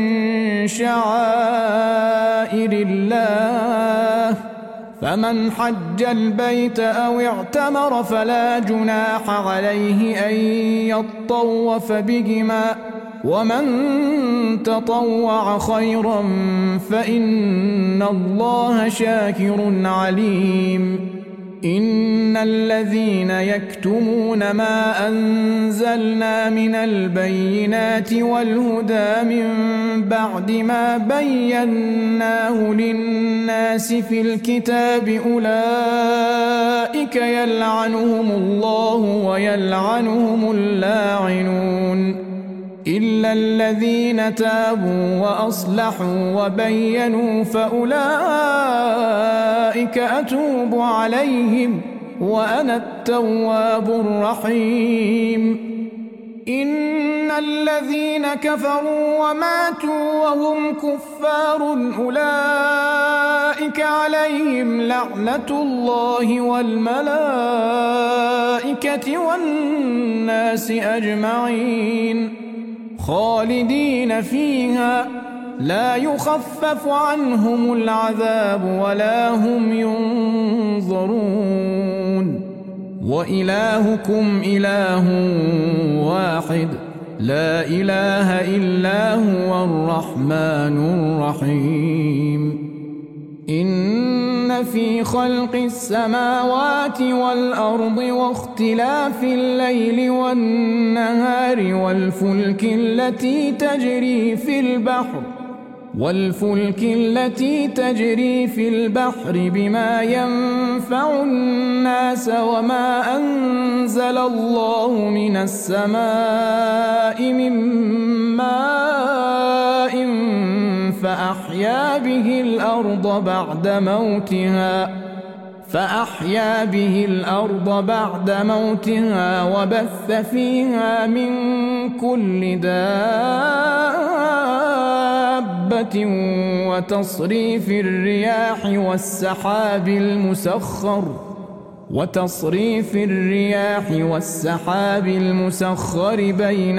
Speaker 1: شعائر الله فمن حج البيت أو اعتمر فلا جناح عليه أن يطوف بهما ومن تطوع خيرا فإن الله شاكر عليم إن الذين يكتمون ما أنزلنا من البينات والهدى من بعد ما بيناه للناس في الكتاب أولئك يلعنهم الله ويلعنهم اللاعنون إلا الذين تابوا وأصلحوا وبينوا فأولئك أتوب عليهم وأنا التواب الرحيم إن الذين كفروا وماتوا وهم كفار أولئك عليهم لعنة الله والملائكة والناس أجمعين خالدين فيها لا يخفف عنهم العذاب ولا هم ينظرون وإلهكم إله واحد لا إله إلا هو الرحمن الرحيم إن في خلق السماوات والأرض واختلاف الليل والنهار والفلك التي تجري في البحر بما ينفع الناس وما أنزل الله من السماء من ماء فأحيا به الأرض بعد موتها وبث فيها من كل دابة وتصريف الرياح والسحاب المسخر بين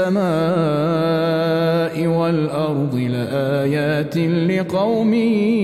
Speaker 1: السماء والأرض لآيات لقوم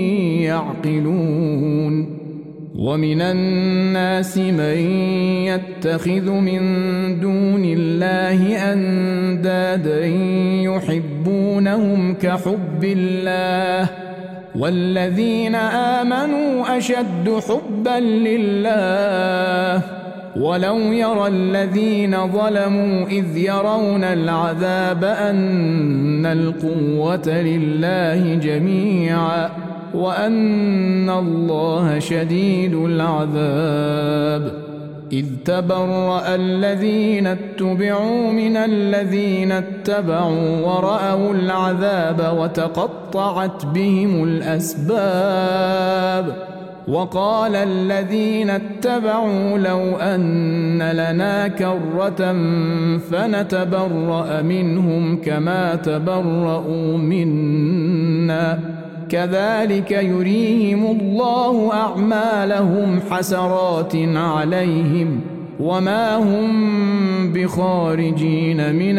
Speaker 1: يعقلون ومن الناس من يتخذ من دون الله أندادا يحبونهم كحب الله والذين آمنوا أشد حبا لله ولو يرى الذين ظلموا إذ يرون العذاب أن القوة لله جميعا وأن الله شديد العذاب إذ تبرأ الذين اتبعوا من الذين اتبعوا ورأوا العذاب وتقطعت بهم الأسباب وقال الذين اتبعوا لو أن لنا كرة فنتبرأ منهم كما تبرؤوا منا كذلك يريهم الله أعمالهم حسرات عليهم وما هم بخارجين من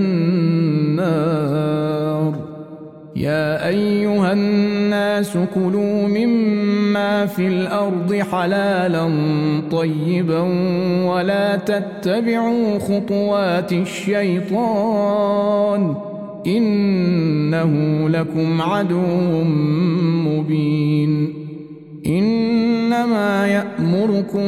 Speaker 1: النار يا أيها الناس كلوا مما في الأرض حلالا طيبا ولا تتبعوا خطوات الشيطان إنه لكم عدو مبين إنما يأمركم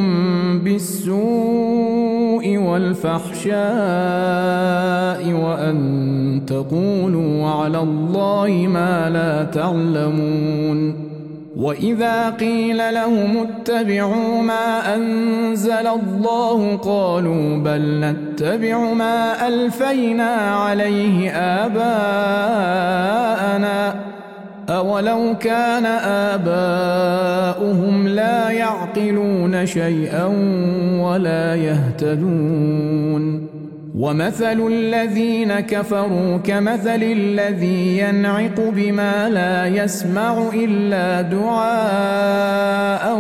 Speaker 1: بالسوء والفحشاء وأن تقولوا على على الله ما لا تعلمون وإذا قيل لهم اتبعوا ما أنزل الله قالوا بل نتبع ما ألفينا عليه آباءنا أولو كان آباؤهم لا يعقلون شيئا ولا يهتدون ومثل الذين كفروا كمثل الذي ينعق بما لا يسمع إلا دعاء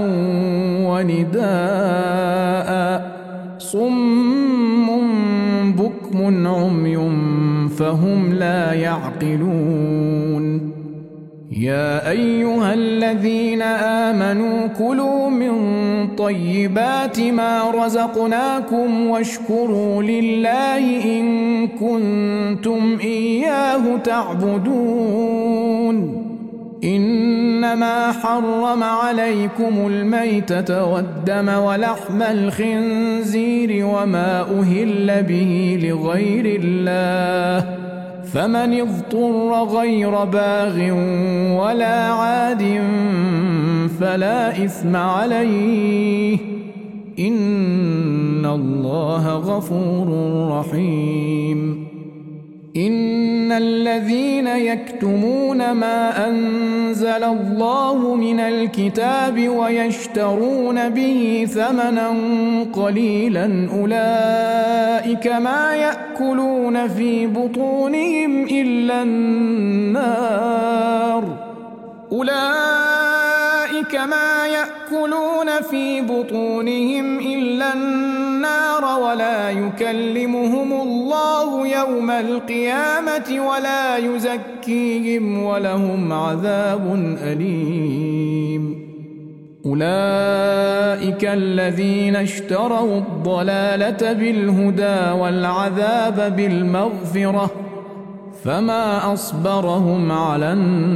Speaker 1: ونداء صم بكم عمي فهم لا يعقلون يا أيها الذين آمنوا كلوا من طيبات ما رزقناكم واشكروا لله إن كنتم إياه تعبدون إنما حرم عليكم الميتة والدم ولحم الخنزير وما أهل به لغير الله فمن اضطر غير باغ ولا عاد فلا إثم عليه إن الله غفور رحيم إن الذين يكتمون ما أنزل الله من الكتاب ويشترون به ثمنا قليلا أولئك ما يأكلون في بطونهم إلا النار ولا يكلمهم الله يوم القيامة ولا يزكيهم ولهم عذاب أليم أولئك الذين اشتروا الضلالة بالهدى والعذاب بالمغفرة فما أصبرهم على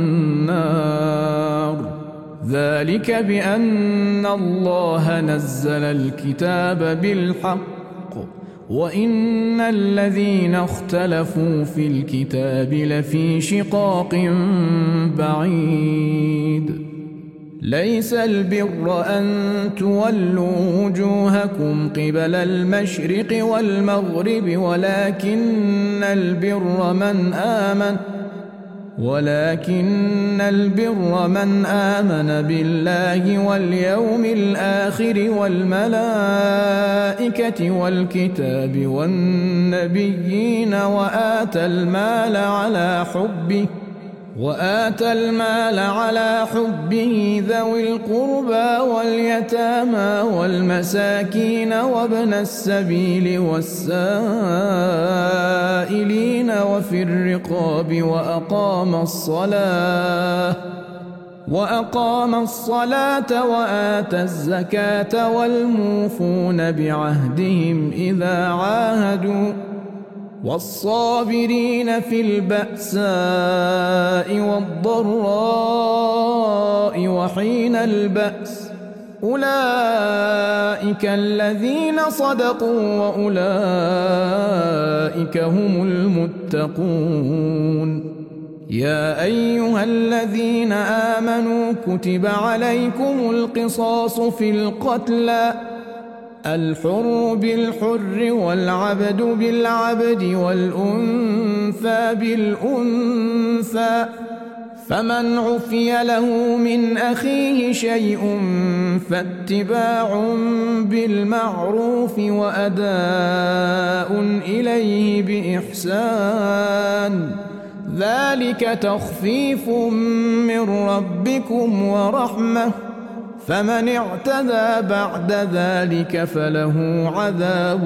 Speaker 1: النار ذلك بأن الله نزل الكتاب بالحق وإن الذين اختلفوا في الكتاب لفي شقاق بعيد ليس البر أن تولوا وجوهكم قبل المشرق والمغرب ولكن البر من آمن بالله واليوم الآخر والملائكة والكتاب والنبيين وآتى المال على حبه ذوي القربى واليتامى والمساكين وابن السبيل والسائلين وفي الرقاب وأقام الصلاة وآتى الزكاة والموفون بعهدهم إذا عاهدوا والصابرين في البأساء والضراء وحين البأس أولئك الذين صدقوا وأولئك هم المتقون يا أيها الذين آمنوا كتب عليكم القصاص في القتلى الحر بالحر والعبد بالعبد والأنثى بالأنثى فمن عفي له من أخيه شيء فاتباع بالمعروف وأداء إليه بإحسان ذلك تخفيف من ربكم ورحمة فمن اعتدى بعد ذلك فله عذاب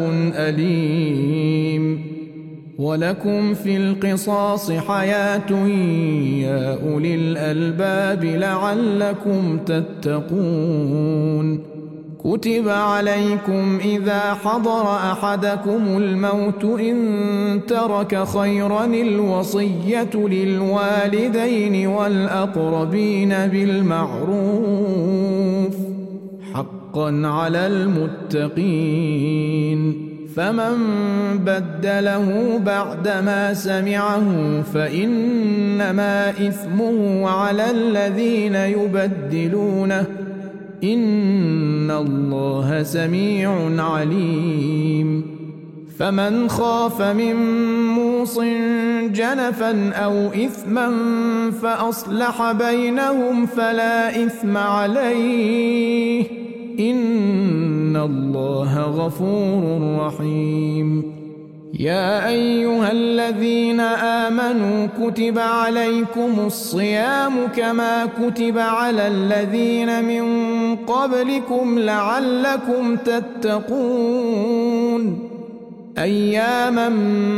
Speaker 1: أليم ولكم في القصاص حياة يا أولي الألباب لعلكم تتقون كتب عليكم إذا حضر أحدكم الموت إن ترك خيرا الوصية للوالدين والأقربين بالمعروف حقا على المتقين فمن بدله بعدما سمعه فإنما إثمه على الذين يبدلونه إن الله سميع عليم فمن خاف من موص جنفا أو إثما فأصلح بينهم فلا إثم عليه إن الله غفور رحيم يا أيها الذين آمنوا كتب عليكم الصيام كما كتب على الذين من قبلكم لعلكم تتقون أياما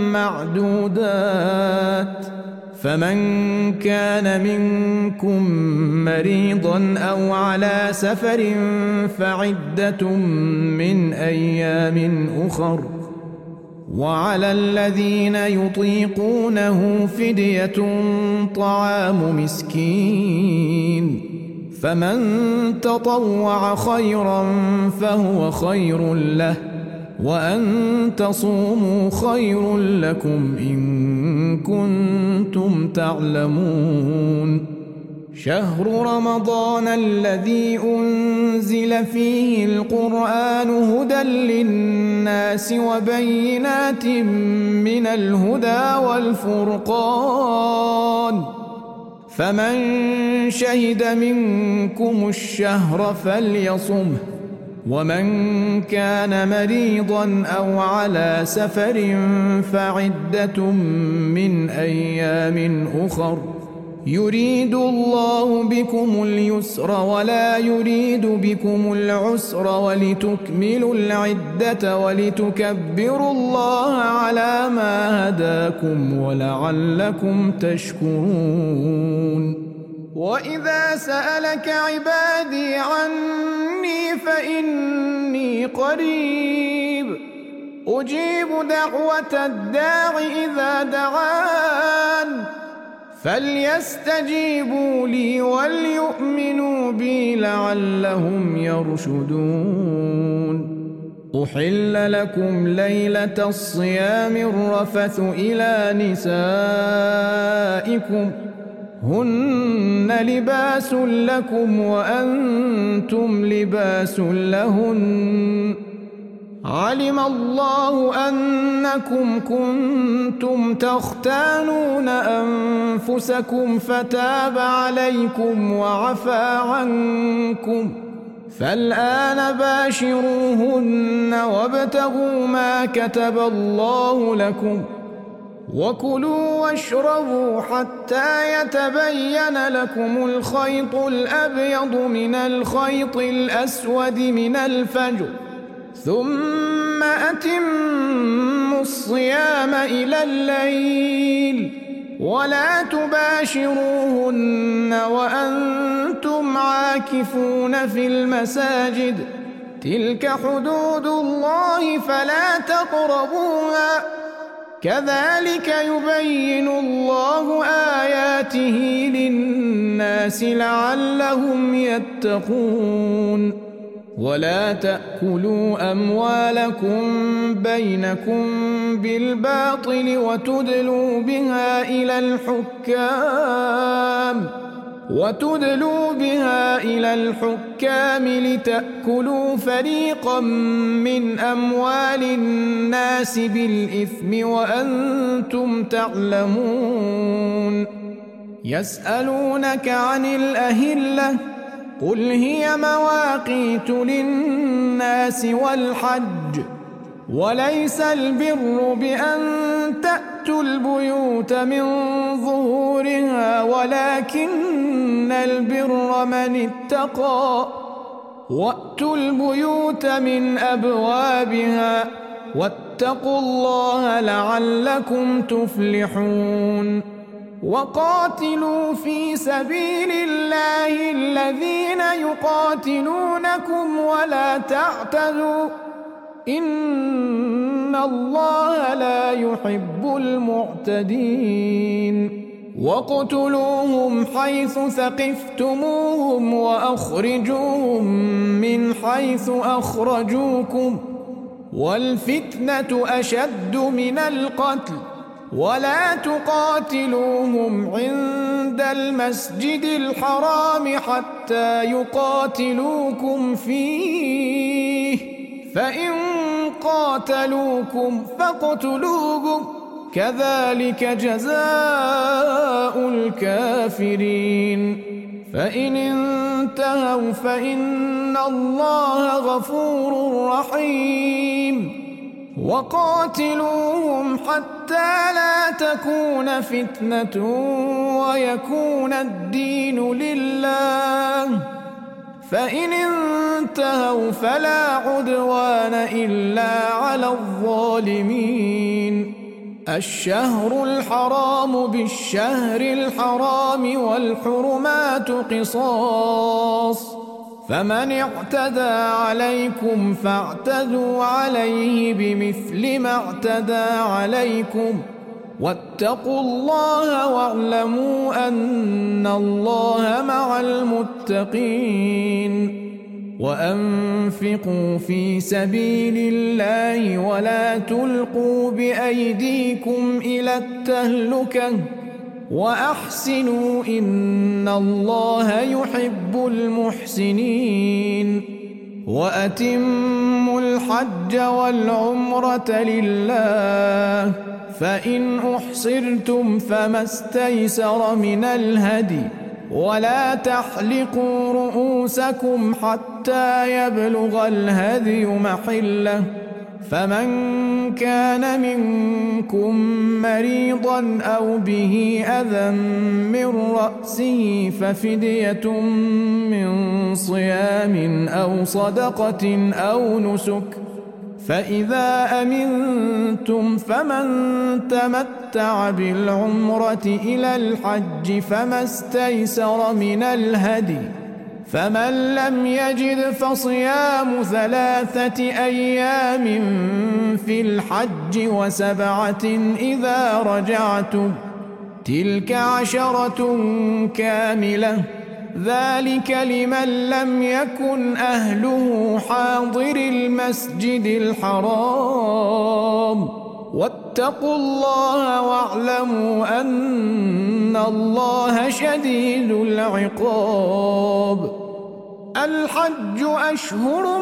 Speaker 1: معدودات فمن كان منكم مريضا أو على سفر فعدة من أيام أخر وعلى الذين يطيقونه فدية طعام مسكين فمن تطوع خيرا فهو خير له وأن تصوموا خير لكم إن كنتم تعلمون شهر رمضان الذي أنزل فيه القرآن هدى للناس وبينات من الهدى والفرقان فمن شهد منكم الشهر فليصمه ومن كان مريضا أو على سفر فعدة من أيام أخر يريد الله بكم اليسر ولا يريد بكم العسر ولتكملوا العدة ولتكبروا الله على ما هداكم ولعلكم تشكرون وإذا سألك عبادي عني فإني قريب أجيب دعوة الداع إذا دعان فليستجيبوا لي وليؤمنوا بي لعلهم يرشدون أحل لكم ليلة الصيام الرفث إلى نسائكم هن لباس لكم وأنتم لباس لهن علم الله أنكم كنتم تختانون أنفسكم فتاب عليكم وعفى عنكم فالآن باشروهن وابتغوا ما كتب الله لكم وكلوا واشربوا حتى يتبين لكم الخيط الأبيض من الخيط الأسود من الفجر ثم أتموا الصيام إلى الليل ولا تباشروهن وأنتم عاكفون في المساجد تلك حدود الله فلا تقربوها كذلك يبين الله آياته للناس لعلهم يتقون ولا تأكلوا أموالكم بينكم بالباطل وتدلوا بها إلى الحكام لتأكلوا فريقا من أموال الناس بالإثم وأنتم تعلمون يسألونك عن الأهلة قل هي مواقيت للناس والحج وليس البر بأن تأتوا البيوت من ظهورها ولكن البر من اتقى وأتوا البيوت من أبوابها واتقوا الله لعلكم تفلحون وقاتلوا في سبيل الله الذين يقاتلونكم ولا تعتدوا إن الله لا يحب المعتدين واقتلوهم حيث ثقفتموهم وأخرجوهم من حيث أخرجوكم والفتنة أشد من القتل ولا تقاتلوهم عند المسجد الحرام حتى يقاتلوكم فيه فإن قاتلوكم فاقتلوهم كذلك جزاء الكافرين فإن انتهوا فإن الله غفور رحيم وقاتلوهم حتى لا تكون فتنة ويكون الدين لله فإن انتهوا فلا عدوان إلا على الظالمين الشهر الحرام بالشهر الحرام والحرمات قصاص فمن اعتدى عليكم فاعتدوا عليه بمثل ما اعتدى عليكم واتقوا الله واعلموا أن الله مع المتقين وأنفقوا في سبيل الله ولا تلقوا بأيديكم إلى التهلكة وأحسنوا إن الله يحب المحسنين وأتموا الحج والعمرة لله فإن أحصرتم فما استيسر من الهدي ولا تحلقوا رؤوسكم حتى يبلغ الهدي محله فمن كان منكم مريضا أو به أذى من رأسه ففدية من صيام أو صدقة أو نسك فإذا أمنتم فمن تمتع بالعمرة إلى الحج فما استيسر من الهدي فمن لم يجد فصيام 3 أيام في الحج و7 إذا رجعتم تلك 10 كاملة ذلك لمن لم يكن أهله حاضر المسجد الحرام واتقوا الله واعلموا أن الله شديد العقاب الحج أشهر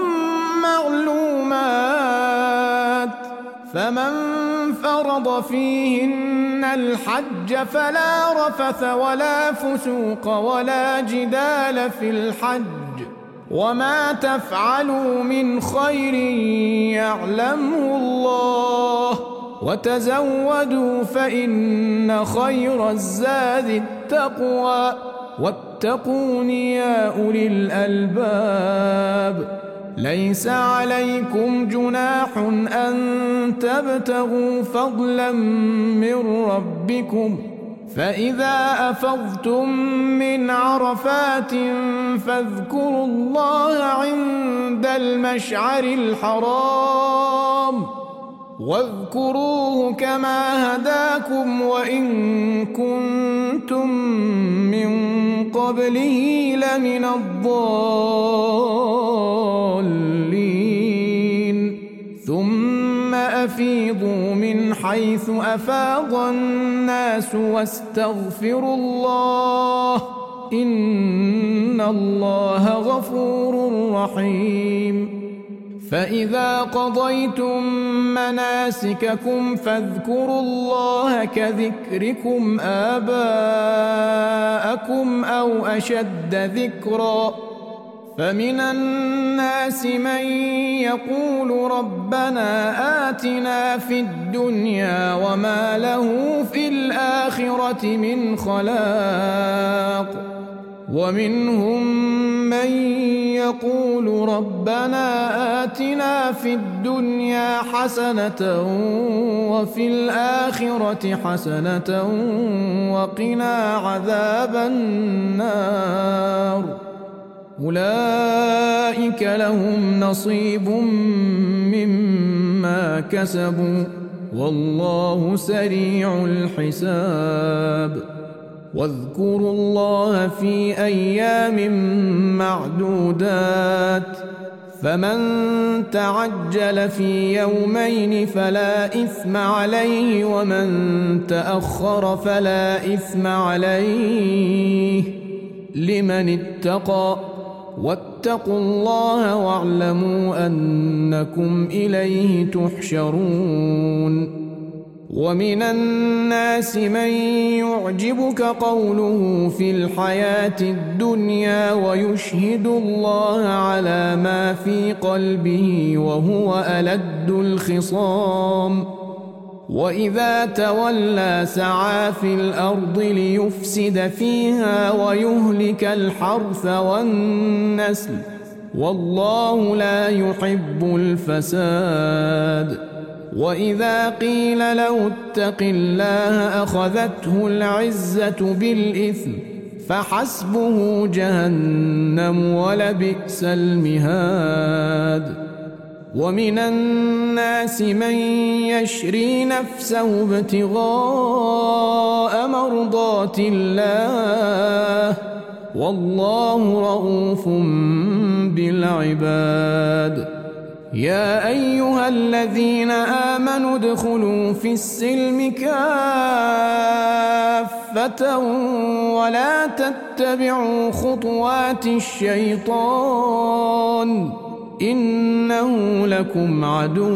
Speaker 1: معلومات فمن فرض فيهن الحج فلا رفث ولا فسوق ولا جدال في الحج وما تفعلوا من خير يعلمه الله وتزودوا فإن خير الزاد التقوى واتقون يا أولي الألباب ليس عليكم جناح أن تبتغوا فضلا من ربكم فإذا أفضتم من عرفات فاذكروا الله عند المشعر الحرام واذكروه كما هداكم وإن كنتم من قبله لمن الضالين ثم أفيضوا من حيث أفاض الناس واستغفروا الله إن الله غفور رحيم فإذا قضيتم مناسككم فاذكروا الله كذكركم آباءكم أو أشد ذكرا فمن الناس من يقول ربنا آتنا في الدنيا وما له في الآخرة من خلاق ومنهم من يقول ربنا آتنا في الدنيا حسنة وفي الآخرة حسنة وقنا عذاب النار أولئك لهم نصيب مما كسبوا والله سريع الحساب واذكروا الله في أيام معدودات فمن تعجل في يومين فلا إثم عليه ومن تأخر فلا إثم عليه لمن اتقى واتقوا الله واعلموا أنكم إليه تحشرون ومن الناس من يعجبك قوله في الحياة الدنيا ويشهد الله على ما في قلبه وهو ألد الخصام وإذا تولى سعى في الأرض ليفسد فيها ويهلك الحرث والنسل والله لا يحب الفساد وإذا قيل له اتق الله أخذته العزة بالإثم فحسبه جهنم ولبئس المهاد ومن الناس من يشري نفسه ابتغاء مرضات الله والله رؤوف بالعباد يا أيها الذين آمنوا ادخلوا في السلم كافة ولا تتبعوا خطوات الشيطان إنه لكم عدو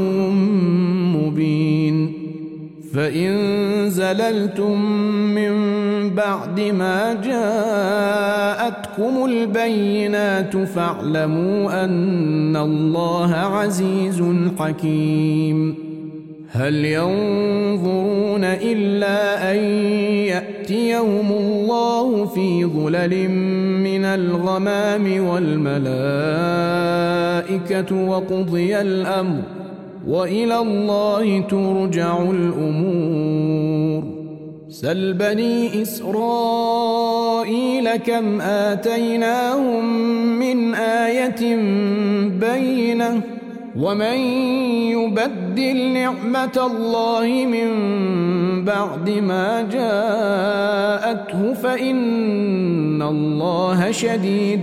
Speaker 1: مبين فإن زللتم من بعد ما جاءتكم البينات فاعلموا أن الله عزيز حكيم هل ينظرون إلا أن يأتيهم الله في ظلل من الغمام والملائكة وقضي الأمر وإلى الله ترجع الأمور سل بني إسرائيل كم آتيناهم من آية بينة ومن يبدل نعمة الله من بعد ما جاءته فإن الله شديد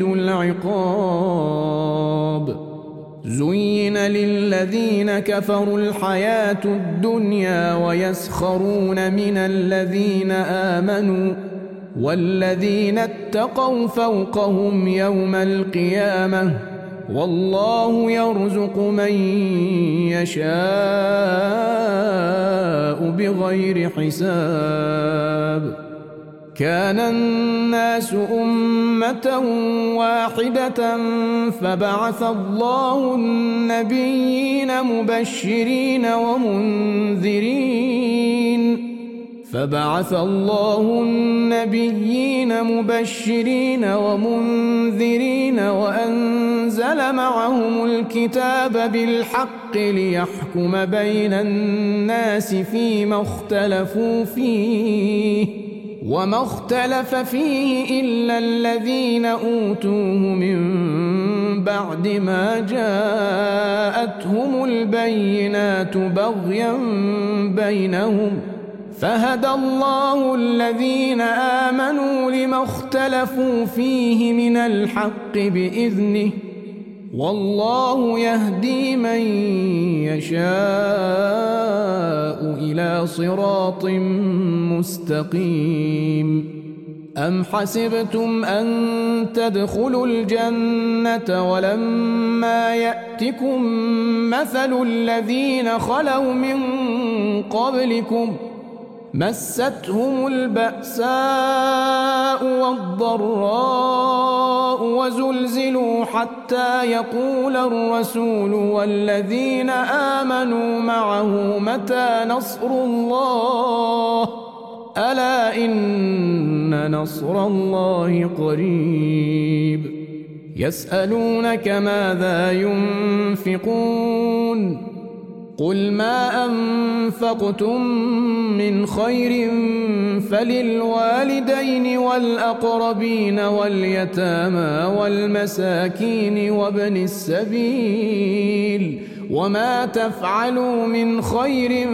Speaker 1: العقاب زين للذين كفروا الحياة الدنيا ويسخرون من الذين آمنوا والذين اتقوا فوقهم يوم القيامة والله يرزق من يشاء بغير حساب كان الناس أمة واحدة فبعث الله النبيين مبشرين ومنذرين وأنزل معهم الكتاب بالحق ليحكم بين الناس فيما اختلفوا فيه وما اختلف فيه إلا الذين أوتوه من بعد ما جاءتهم البينات بغيا بينهم فهدى الله الذين آمنوا لما اختلفوا فيه من الحق بإذنه والله يهدي من يشاء إلى صراط مستقيم أم حسبتم أن تدخلوا الجنة ولما يأتكم مثل الذين خلوا من قبلكم مستهم البأساء والضراء وزلزلوا حتى يقول الرسول والذين آمنوا معه متى نصر الله ألا إن نصر الله قريب يسألونك ماذا ينفقون قل ما أنفقتم من خير فللوالدين والأقربين واليتامى والمساكين وابن السبيل وما تفعلوا من خير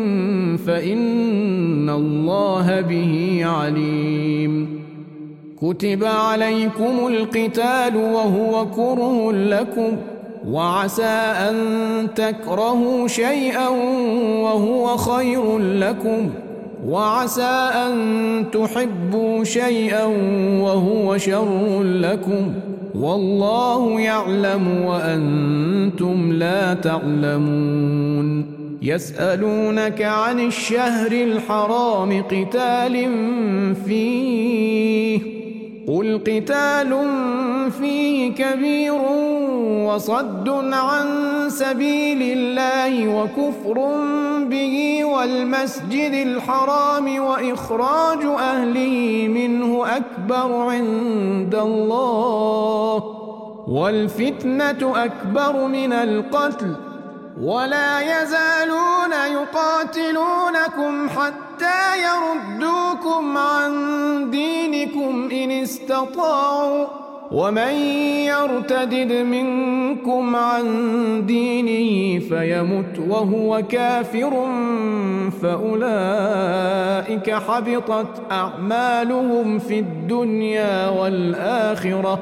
Speaker 1: فإن الله به عليم كتب عليكم القتال وهو كره لكم وعسى أن تكرهوا شيئا وهو خير لكم، وعسى أن تحبوا شيئا وهو شر لكم، والله يعلم وأنتم لا تعلمون. يسألونك عن الشهر الحرام قتال فيه، قل قتال فيه كبير وصد عن سبيل الله وكفر به والمسجد الحرام وإخراج أهله منه أكبر عند الله، والفتنة أكبر من القتل، ولا يزالون يقاتلونكم حتى يردوكم عن دينكم إن استطاعوا، ومن يرتدد منكم عن دينه فيمت وهو كافر فأولئك حبطت أعمالهم في الدنيا والآخرة،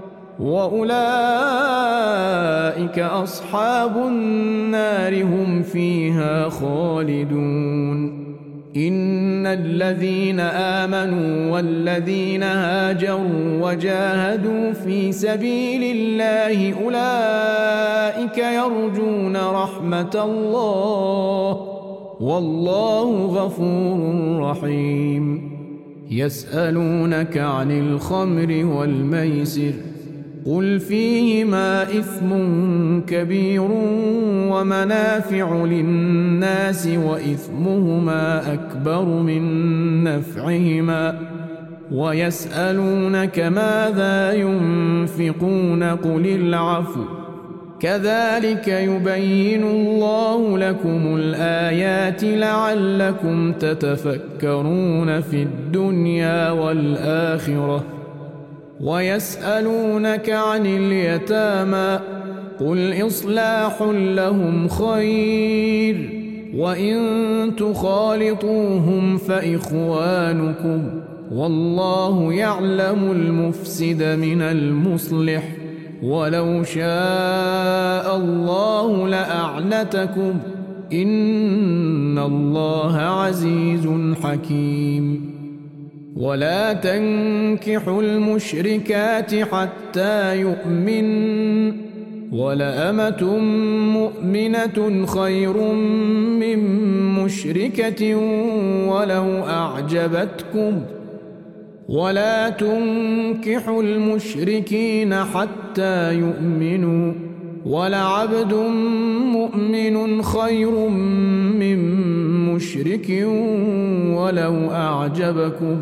Speaker 1: وأولئك أصحاب النار هم فيها خالدون. إن الذين آمنوا والذين هاجروا وجاهدوا في سبيل الله أولئك يرجون رحمة الله، والله غفور رحيم. يسألونك عن الخمر والميسر، قل فيهما إثم كبير ومنافع للناس وإثمهما أكبر من نفعهما، ويسألونك ماذا ينفقون قل العفو، كذلك يبين الله لكم الآيات لعلكم تتفكرون في الدنيا والآخرة. ويسألونك عن اليتامى، قل إصلاح لهم خير، وإن تخالطوهم فإخوانكم، والله يعلم المفسد من المصلح، ولو شاء الله لأعنتكم، إن الله عزيز حكيم. ولا تنكحوا المشركات حتى يؤمن، ولأمة مؤمنة خير من مشركة ولو أعجبتكم، ولا تنكحوا المشركين حتى يؤمنوا، ولعبد مؤمن خير من مشرك ولو أعجبكم،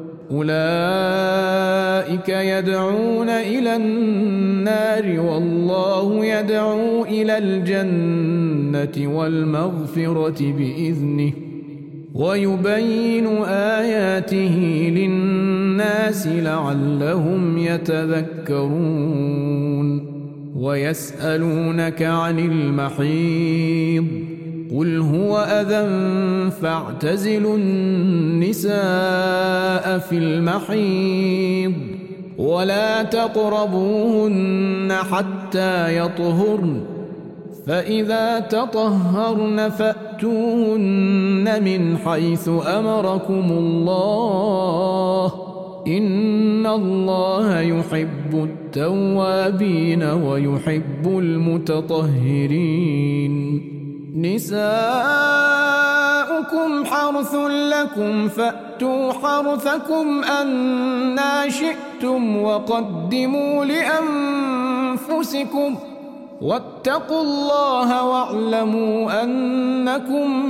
Speaker 1: أولئك يدعون إلى النار والله يدعو إلى الجنة والمغفرة بإذنه، ويبين آياته للناس لعلهم يتذكرون. ويسألونك عن المحيض، قل هو أذى فاعتزلوا النساء في المحيض، ولا تقربوهن حتى يطهرن، فإذا تطهرن فأتوهن من حيث أمركم الله، إن الله يحب التوابين ويحب المتطهرين. نساؤكم حرث لكم فأتوا حرثكم أنى شئتم وقدموا لأنفسكم، واتقوا الله واعلموا أنكم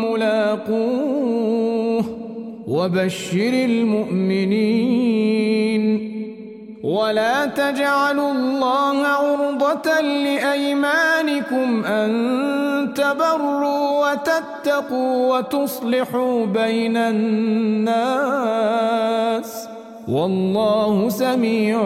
Speaker 1: ملاقوه، وبشر المؤمنين. ولا تجعلوا الله عرضة لأيمانكم أن تبروا وتتقوا وتصلحوا بين الناس، والله سميع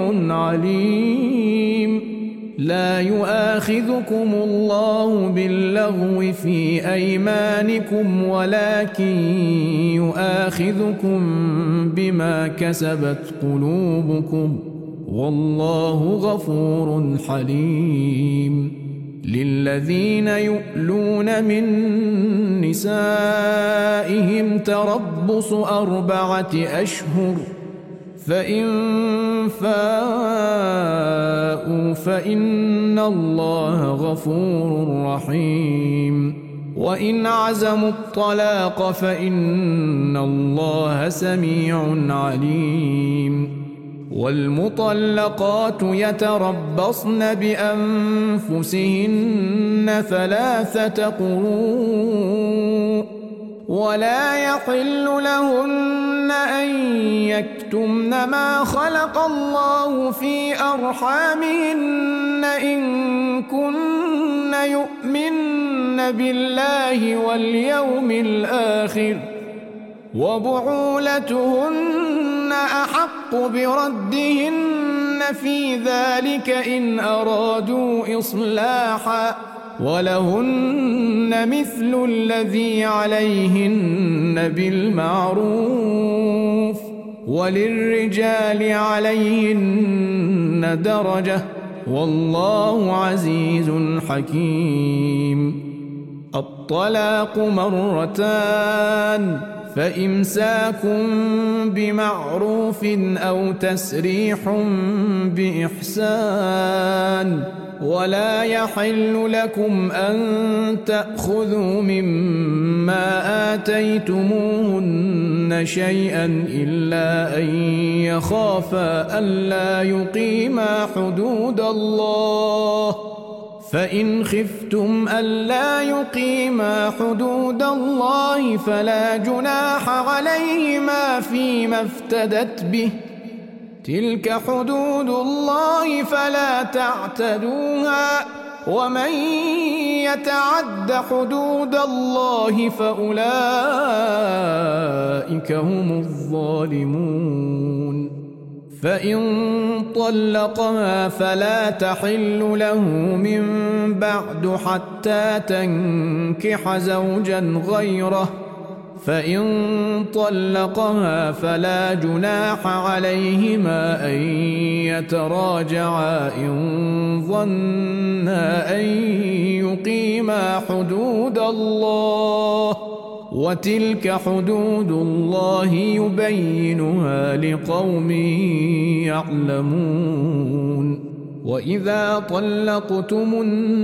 Speaker 1: عليم. لا يؤاخذكم الله باللغو في أيمانكم ولكن يؤاخذكم بما كسبت قلوبكم، والله غفور حليم. للذين يؤلون من نسائهم تربص 4 أشهر، فإن فاءوا فإن الله غفور رحيم. وإن عزموا الطلاق فإن الله سميع عليم. والمطلقات يتربصن بأنفسهن 3 قروء، ولا يحل لهن أن يكتمن ما خلق الله في أرحامهن إن كن يؤمن بالله واليوم الآخر، وبعولتهن أحق بردهن في ذلك إن أرادوا إصلاحا، ولهن مثل الذي عليهن بالمعروف، وللرجال عليهن درجة، والله عزيز حكيم. الطلاق 2، فإمساك بمعروف أو تسريح بإحسان. ولا يحل لكم أن تأخذوا مما آتيتموهن شيئا إلا أن يخافا ألا يقيما حدود الله، فإن خفتم ألا يقيما حدود الله فلا جناح عليهما فيما افتدت به، تلك حدود الله فلا تعتدوها، ومن يتعد حدود الله فأولئك هم الظالمون. فإن طلقها فلا تحل له من بعد حتى تنكح زوجا غيره، فإن طلقها فلا جناح عليهما أن يتراجعا إن ظنا أن يقيما حدود الله، وتلك حدود الله يبينها لقوم يعلمون. وإذا طلقتم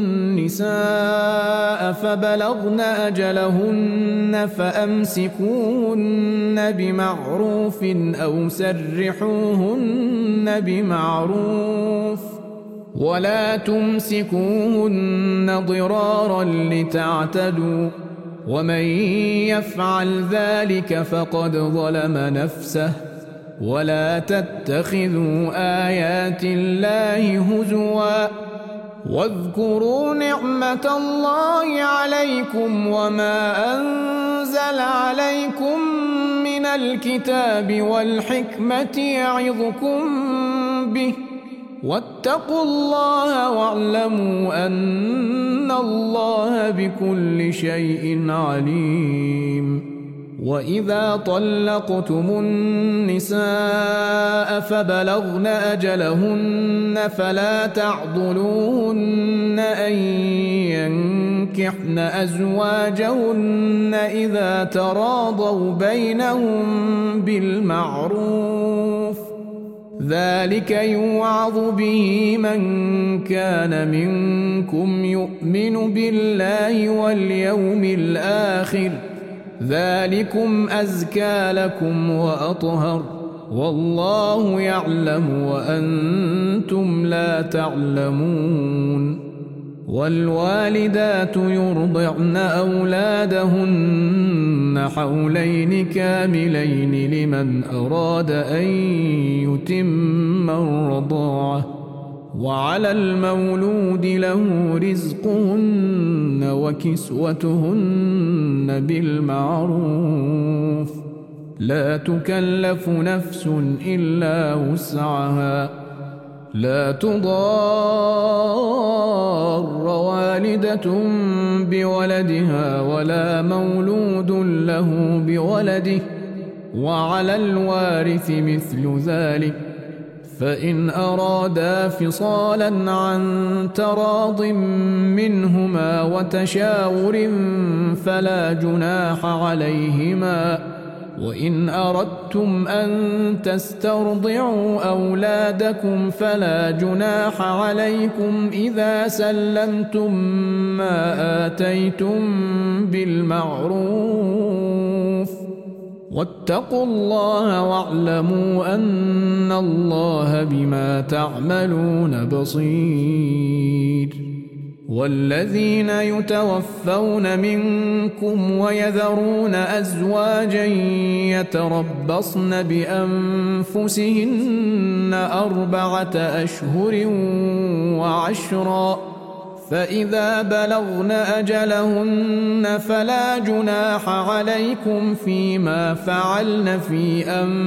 Speaker 1: النساء فبلغن أجلهن فأمسكوهن بمعروف أو سرحوهن بمعروف، ولا تمسكوهن ضرارا لتعتدوا، ومن يفعل ذلك فقد ظلم نفسه. ولا تتخذوا آيات الله هزوا، واذكروا نعمة الله عليكم وما أنزل عليكم من الكتاب والحكمة يعظكم به، واتقوا الله واعلموا أن الله بكل شيء عليم. وإذا طلقتم النساء فبلغن أجلهن فلا تعضلوهن أن ينكحن أزواجهن إذا تراضوا بينهم بالمعروف، ذلك يوعظ به من كان منكم يؤمن بالله واليوم الآخر، ذلكم أزكى لكم وأطهر، والله يعلم وأنتم لا تعلمون. والوالدات يرضعن أولادهن حولين كاملين لمن أراد أن يتم الرضاعة، وعلى المولود له رزقهن وكسوتهن بالمعروف، لا تكلف نفس إلا وسعها، لا تضار والدة بولدها ولا مولود له بولده، وعلى الوارث مثل ذلك، فإن أرادا فصالا عن تراض منهما وتشاور فلا جناح عليهما، وإن أردتم أن تسترضعوا أولادكم فلا جناح عليكم إذا سلمتم ما آتيتم بالمعروف، واتقوا الله واعلموا أن الله بما تعملون بصير. والذين يتوفون منكم ويذرون أزواجا يتربصن بأنفسهن 4 أشهر وعشرا، فإذا بلغن أجلهن فلا جناح عليكم فيما فعلن في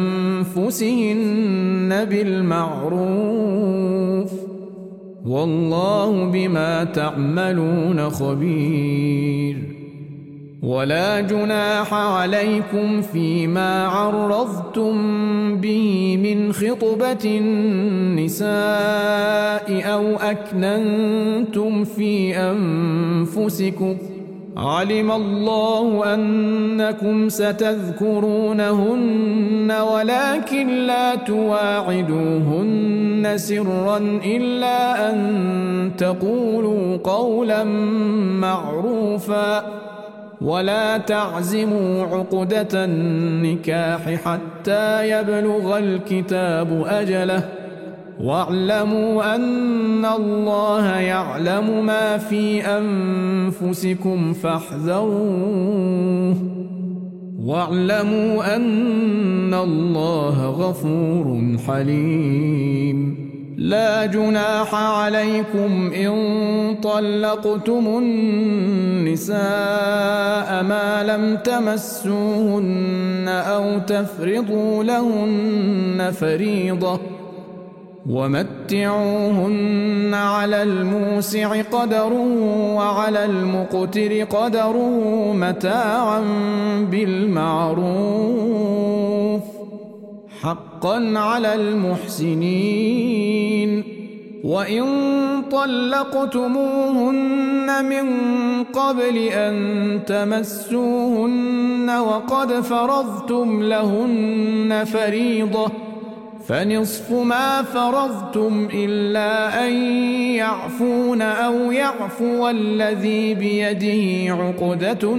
Speaker 1: أنفسهن بالمعروف، والله بما تعملون خبير. ولا جناح عليكم فيما عرضتم به من خطبة النساء أو أكننتم في أنفسكم، علم الله أنكم ستذكرونهن ولكن لا تواعدوهن سرا إلا أن تقولوا قولا معروفا، ولا تعزموا عقدة النكاح حتى يبلغ الكتاب أجله، واعلموا أن الله يعلم ما في أنفسكم فاحذروه، واعلموا أن الله غفور حليم. لا جناح عليكم إن طلقتم النساء ما لم تمسوهن أو تفرضوا لهن فريضة، ومتعوهن على الموسع قدره وعلى المقتر قدره متاعا بالمعروف، حقا على المحسنين. وإن طلقتموهن من قبل أن تمسوهن وقد فرضتم لهن فريضة فنصف ما فرضتم إلا أن يعفون أو يعفو الذي بيده عقدة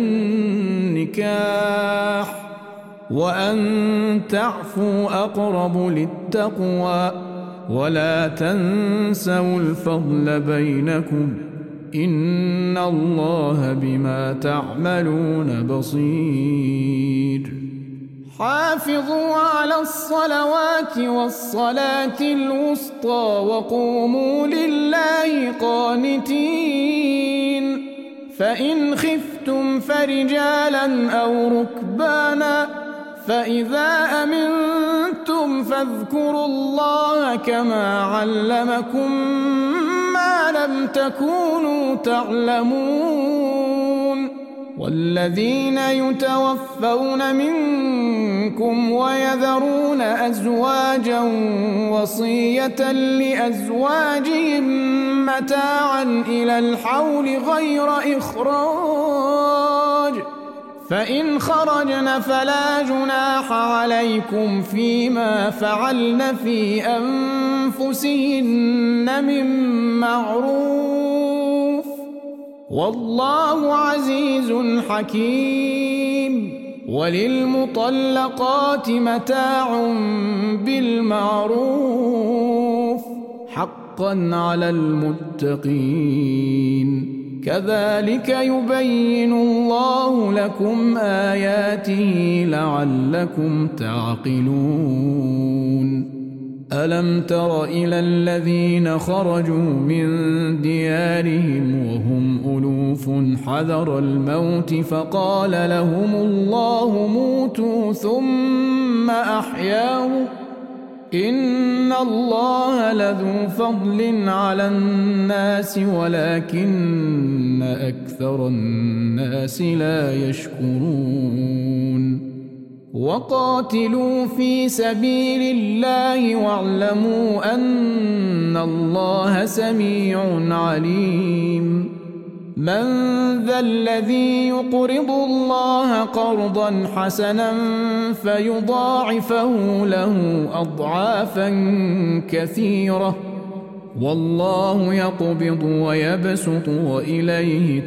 Speaker 1: النكاح، وأن تعفوا أقرب للتقوى، ولا تنسوا الفضل بينكم، إن الله بما تعملون بصير. حافظوا على الصلوات والصلاة الوسطى وقوموا لله قانتين، فإن خفتم فرجالا أو ركبانا، فإذا أمنتم فاذكروا الله كما علمكم ما لم تكونوا تعلمون. والذين يتوفون منكم ويذرون أزواجا وصية لأزواجهم متاعا إلى الحول غير إخراج، فإن خرجن فلا جناح عليكم فيما فعلن في أنفسهن من معروف، والله عزيز حكيم. وللمطلقات متاع بالمعروف حقا على المتقين، كذلك يبين الله لكم آياته لعلكم تعقلون. ألم تر إلى الذين خرجوا من ديارهم وهم ألوف حذر الموت فقال لهم الله موتوا ثم أحياهم، إن الله لذو فضل على الناس ولكن أكثر الناس لا يشكرون. وقاتلوا في سبيل الله واعلموا أن الله سميع عليم من ذا الذي يقرض الله قرضا حسنا فيضاعفه له أضعافا كثيرة والله يقبض ويبسط وإليه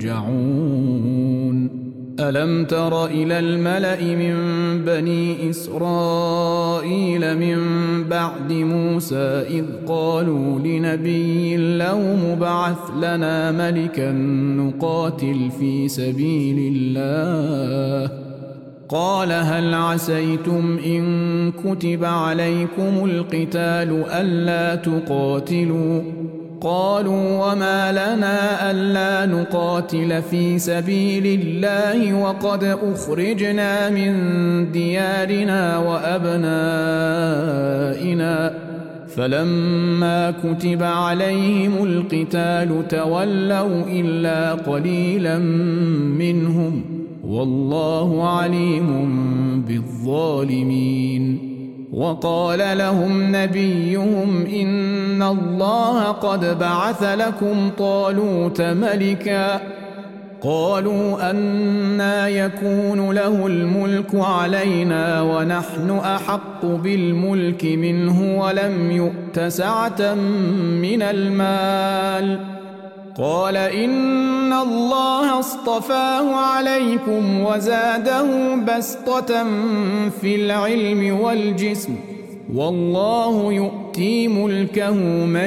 Speaker 1: ترجعون ألم تر إلى الملأ من بني إسرائيل من بعد موسى إذ قالوا لنبي له مبعث لنا ملكا نقاتل في سبيل الله قال هل عسيتم إن كتب عليكم القتال ألا تقاتلوا قالوا وما لنا ألا نقاتل في سبيل الله وقد أخرجنا من ديارنا وأبنائنا فلما كتب عليهم القتال تولوا إلا قليلا منهم والله عليم بالظالمين وقال لهم نبيهم إن الله قد بعث لكم طالوت ملكا قالوا أنى يكون له الملك علينا ونحن أحق بالملك منه ولم يؤت سعة من المال قال إن الله اصطفاه عليكم وزاده بسطة في العلم والجسم والله يؤتي ملكه من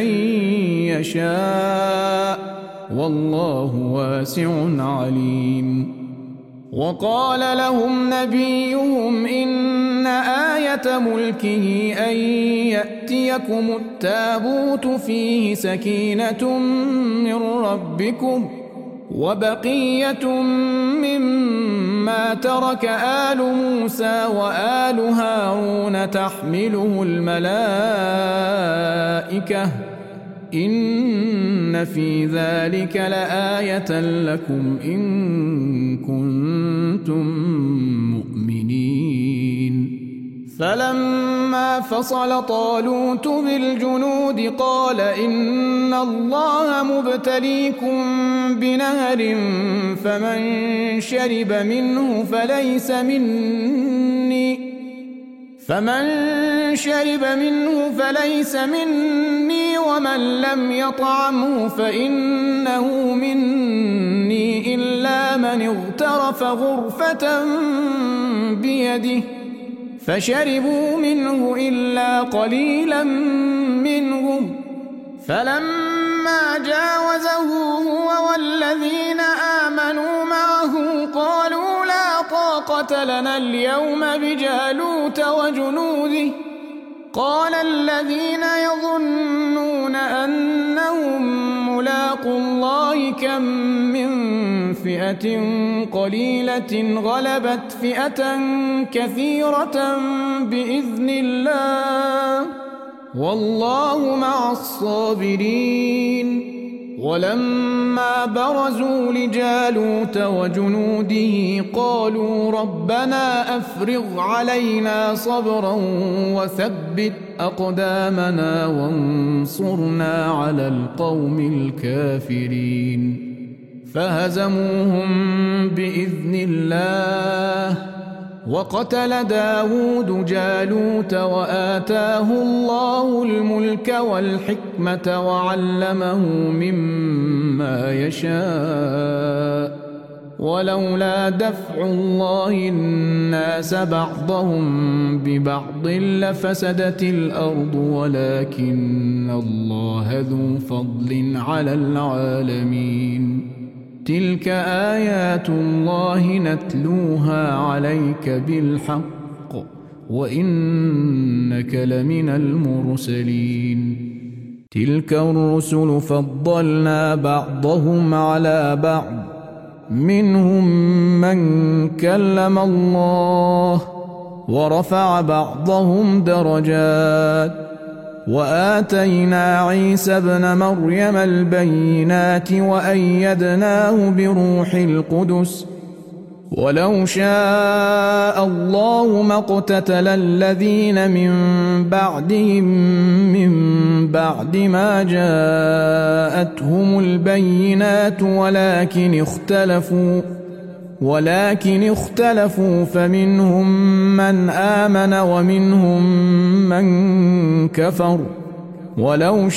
Speaker 1: يشاء والله واسع عليم وقال لهم نبيهم إن آية ملكه أن يأتيكم التابوت فيه سكينة من ربكم وبقية مما ترك آل موسى وآل هارون تحمله الملائكة إن في ذلك لآية لكم إن كنتم مؤمنين فلما فصل طالوت بالجنود قال إن الله مبتليكم بنهر فمن شرب منه فليس مني ومن لم يطعمه فإنه مني إلا من اغترف غرفة بيده فشربوا منه إلا قليلا منهم فلما جاوزه هو والذين آمنوا معه قالوا لا طاقة لنا اليوم بجالوت وجنوده قال الذين يظنون أنهم ملاقوا الله كم من فئة قليلة غلبت فئة كثيرة بإذن الله والله مع الصابرين ولما برزوا لجالوت وجنوده قالوا ربنا أفرغ علينا صبرا وثبت أقدامنا وانصرنا على القوم الكافرين فهزموهم بإذن الله وقتل داود جالوت وآتاه الله الملك والحكمة وعلمه مما يشاء ولولا دفع الله الناس بعضهم ببعض لفسدت الأرض ولكن الله ذو فضل على العالمين تلك آيات الله نتلوها عليك بالحق وإنك لمن المرسلين تلك الرسل فضلنا بعضهم على بعض منهم من كلم الله ورفع بعضهم درجات وآتينا عيسى ابن مريم البينات وأيدناه بروح القدس ولو شاء الله ما اقتتل الذين من بعدهم من بعد ما جاءتهم البينات ولكن اختلفوا فمنهم من آمن ومنهم من كفر. ولو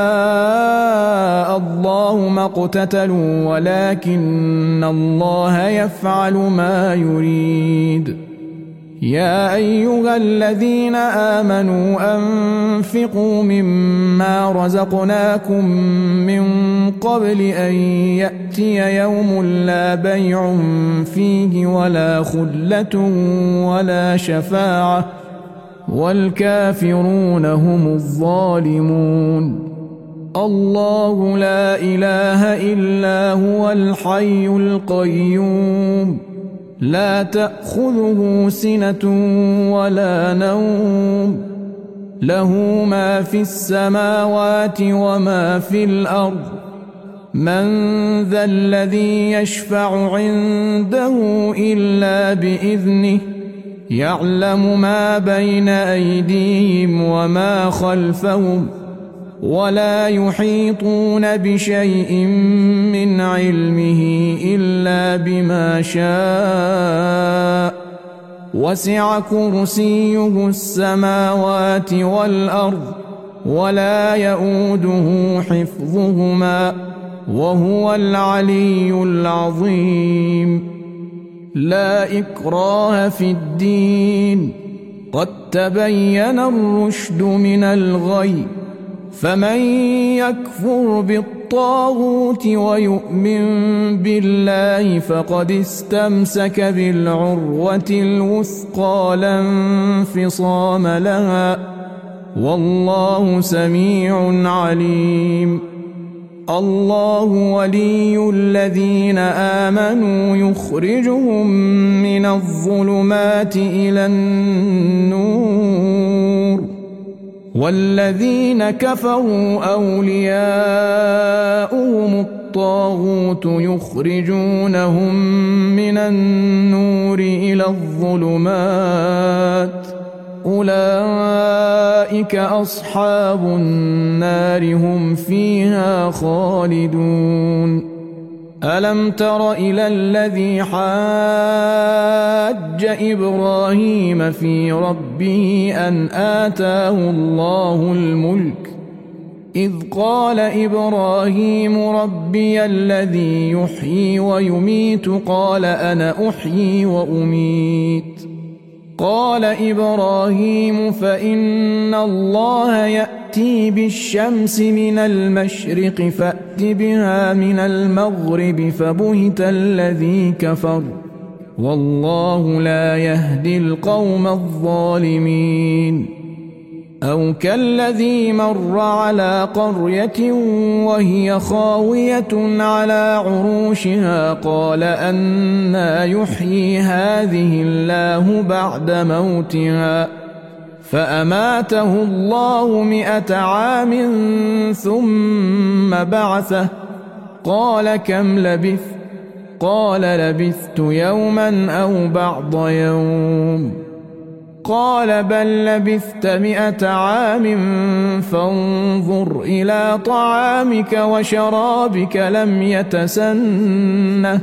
Speaker 1: شاء الله ما اقتتلوا ولكن الله يفعل ما يريد. يا أيها الذين آمنوا أنفقوا مما رزقناكم من قبل أن يأتي يوم لا بيع فيه ولا خلة ولا شفاعة والكافرون هم الظالمون. الله لا إله إلا هو الحي القيوم لا تأخذه سنة ولا نوم له ما في السماوات وما في الأرض من ذا الذي يشفع عنده إلا بإذنه يعلم ما بين أيديهم وما خلفهم ولا يحيطون بشيء من علمه إلا بما شاء وسع كرسيه السماوات والأرض ولا يؤوده حفظهما وهو العلي العظيم. لا إكراه في الدين قد تبين الرشد من الغي فمن يكفر بالطاغوت ويؤمن بالله فقد استمسك بالعروة الوثقى لا انفصام لها والله سميع عليم. الله ولي الذين آمنوا يخرجهم من الظلمات إلى النور والذين كفروا أولياؤهم الطاغوت يخرجونهم من النور إلى الظلمات أولئك أصحاب النار هم فيها خالدون. ألم تر إلى الذي حاج إبراهيم في ربه أن آتاه الله الملك إذ قال إبراهيم ربي الذي يحيي ويميت قال أنا أحيي وأميت قال إبراهيم فإن الله يأتي بالشمس من المشرق فأت بها من المغرب فبهت الذي كفر والله لا يهدي القوم الظالمين. أو كالذي مر على قرية وهي خاوية على عروشها قال أنى يحيي هذه الله بعد موتها فأماته الله 100 عام ثم بعثه قال كم لبثت قال لبثت يوما أو بعض يوم قال بل لبثت 100 عام فانظر إلى طعامك وشرابك لم يتسنه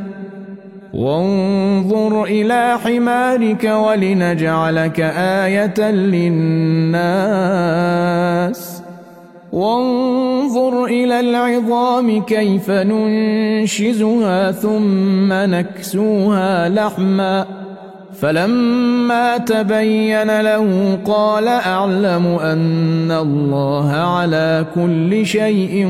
Speaker 1: وانظر إلى حمارك ولنجعلك آية للناس وانظر إلى العظام كيف ننشزها ثم نكسوها لحما فلما تبين له قال أعلم أن الله على كل شيء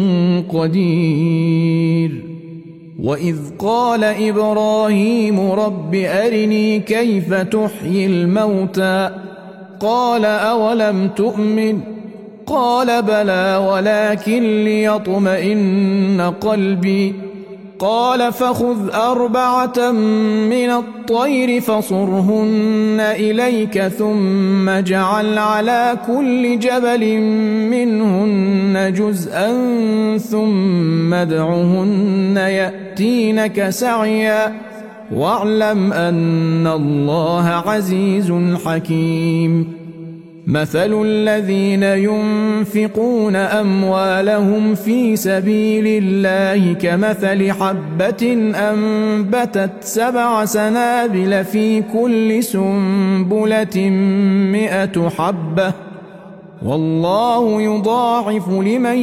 Speaker 1: قدير. وإذ قال إبراهيم رب أرني كيف تحيي الموتى قال أولم تؤمن قال بلى ولكن ليطمئن قلبي قال فخذ 4 من الطير فصرهن إليك ثم اجعل على كل جبل منهن جزءا ثم ادعهن يأتينك سعيا واعلم أن الله عزيز حكيم. مثل الذين ينفقون أموالهم في سبيل الله كمثل حبة أنبتت 7 سنابل في كل سنبلة 100 حبة والله يضاعف لمن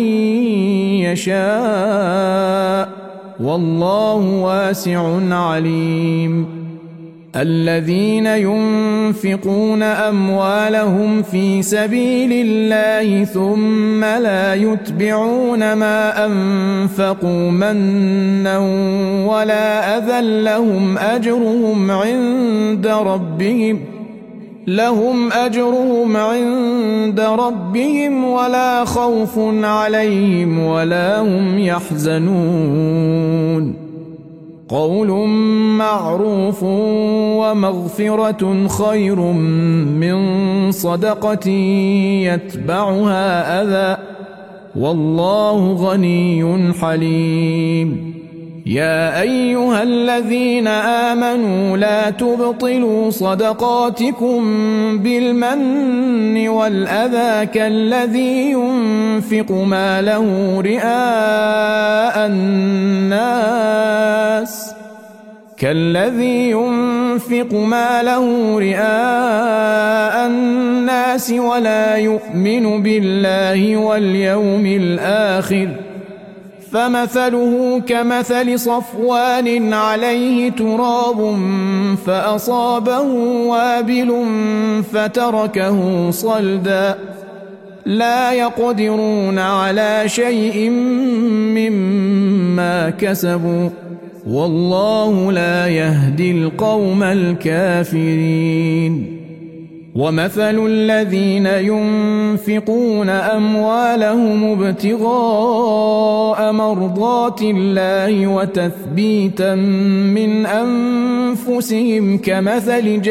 Speaker 1: يشاء والله واسع عليم. الذين ينفقون أموالهم في سبيل الله ثم لا يتبعون ما أنفقوا منا ولا أذى لهم أجرهم عند ربهم ولا خوف عليهم ولا هم يحزنون. قول معروف ومغفرة خير من صدقة يتبعها أذى والله غني حليم. يا أيها الذين آمنوا لا تبطلوا صدقاتكم بالمن والأذى كالذي ينفق ماله رئاء الناس ولا يؤمن بالله واليوم الآخر فمثله كمثل صفوان عليه تراب فأصابه وابل فتركه صلدا لا يقدرون على شيء مما كسبوا والله لا يهدي القوم الكافرين. ومثل الذين ينفقون أموالهم ابتغاء مرضات الله وتثبيتا من أنفسهم كمثل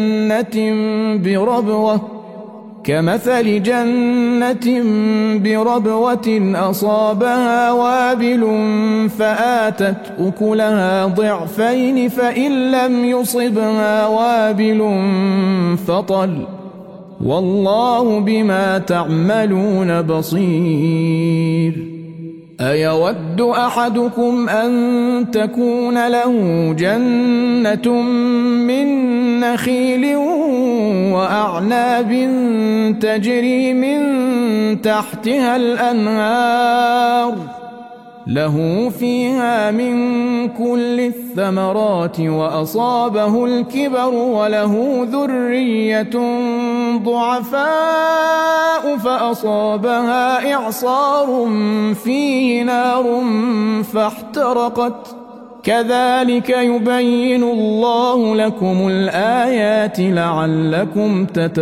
Speaker 1: جنة بربوة أصابها وابل فآتت أكلها ضعفين فإن لم يصبها وابل فطل والله بما تعملون بصير. أيود أحدكم أن تكون له جنة من نخيل وأعناب تجري من تحتها الأنهار له فيها من كل الثمرات وأصابه الكبر وله ذرية ضعفاء فأصابها إعصار فيه نار فاحترقت كذلك يبين الله لكم الآيات لعلكم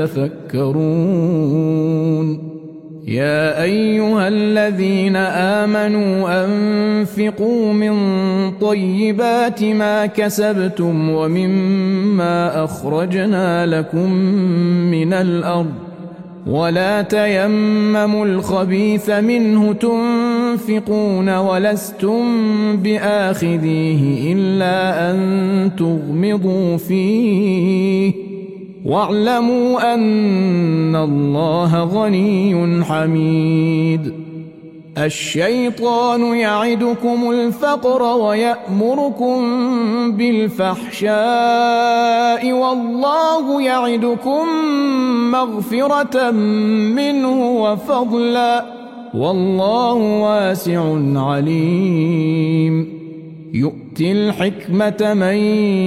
Speaker 1: تتفكرون. يا أيها الذين آمنوا أنفقوا من طيبات ما كسبتم ومما أخرجنا لكم من الأرض ولا تيمموا الخبيث منه تنفقون ولستم بآخذيه إلا أن تغمضوا فيه واعلموا أن الله غني حميد. الشيطان يعدكم الفقر ويأمركم بالفحشاء والله يعدكم مغفرة منه وفضلا والله واسع عليم. يؤتي الحكمة من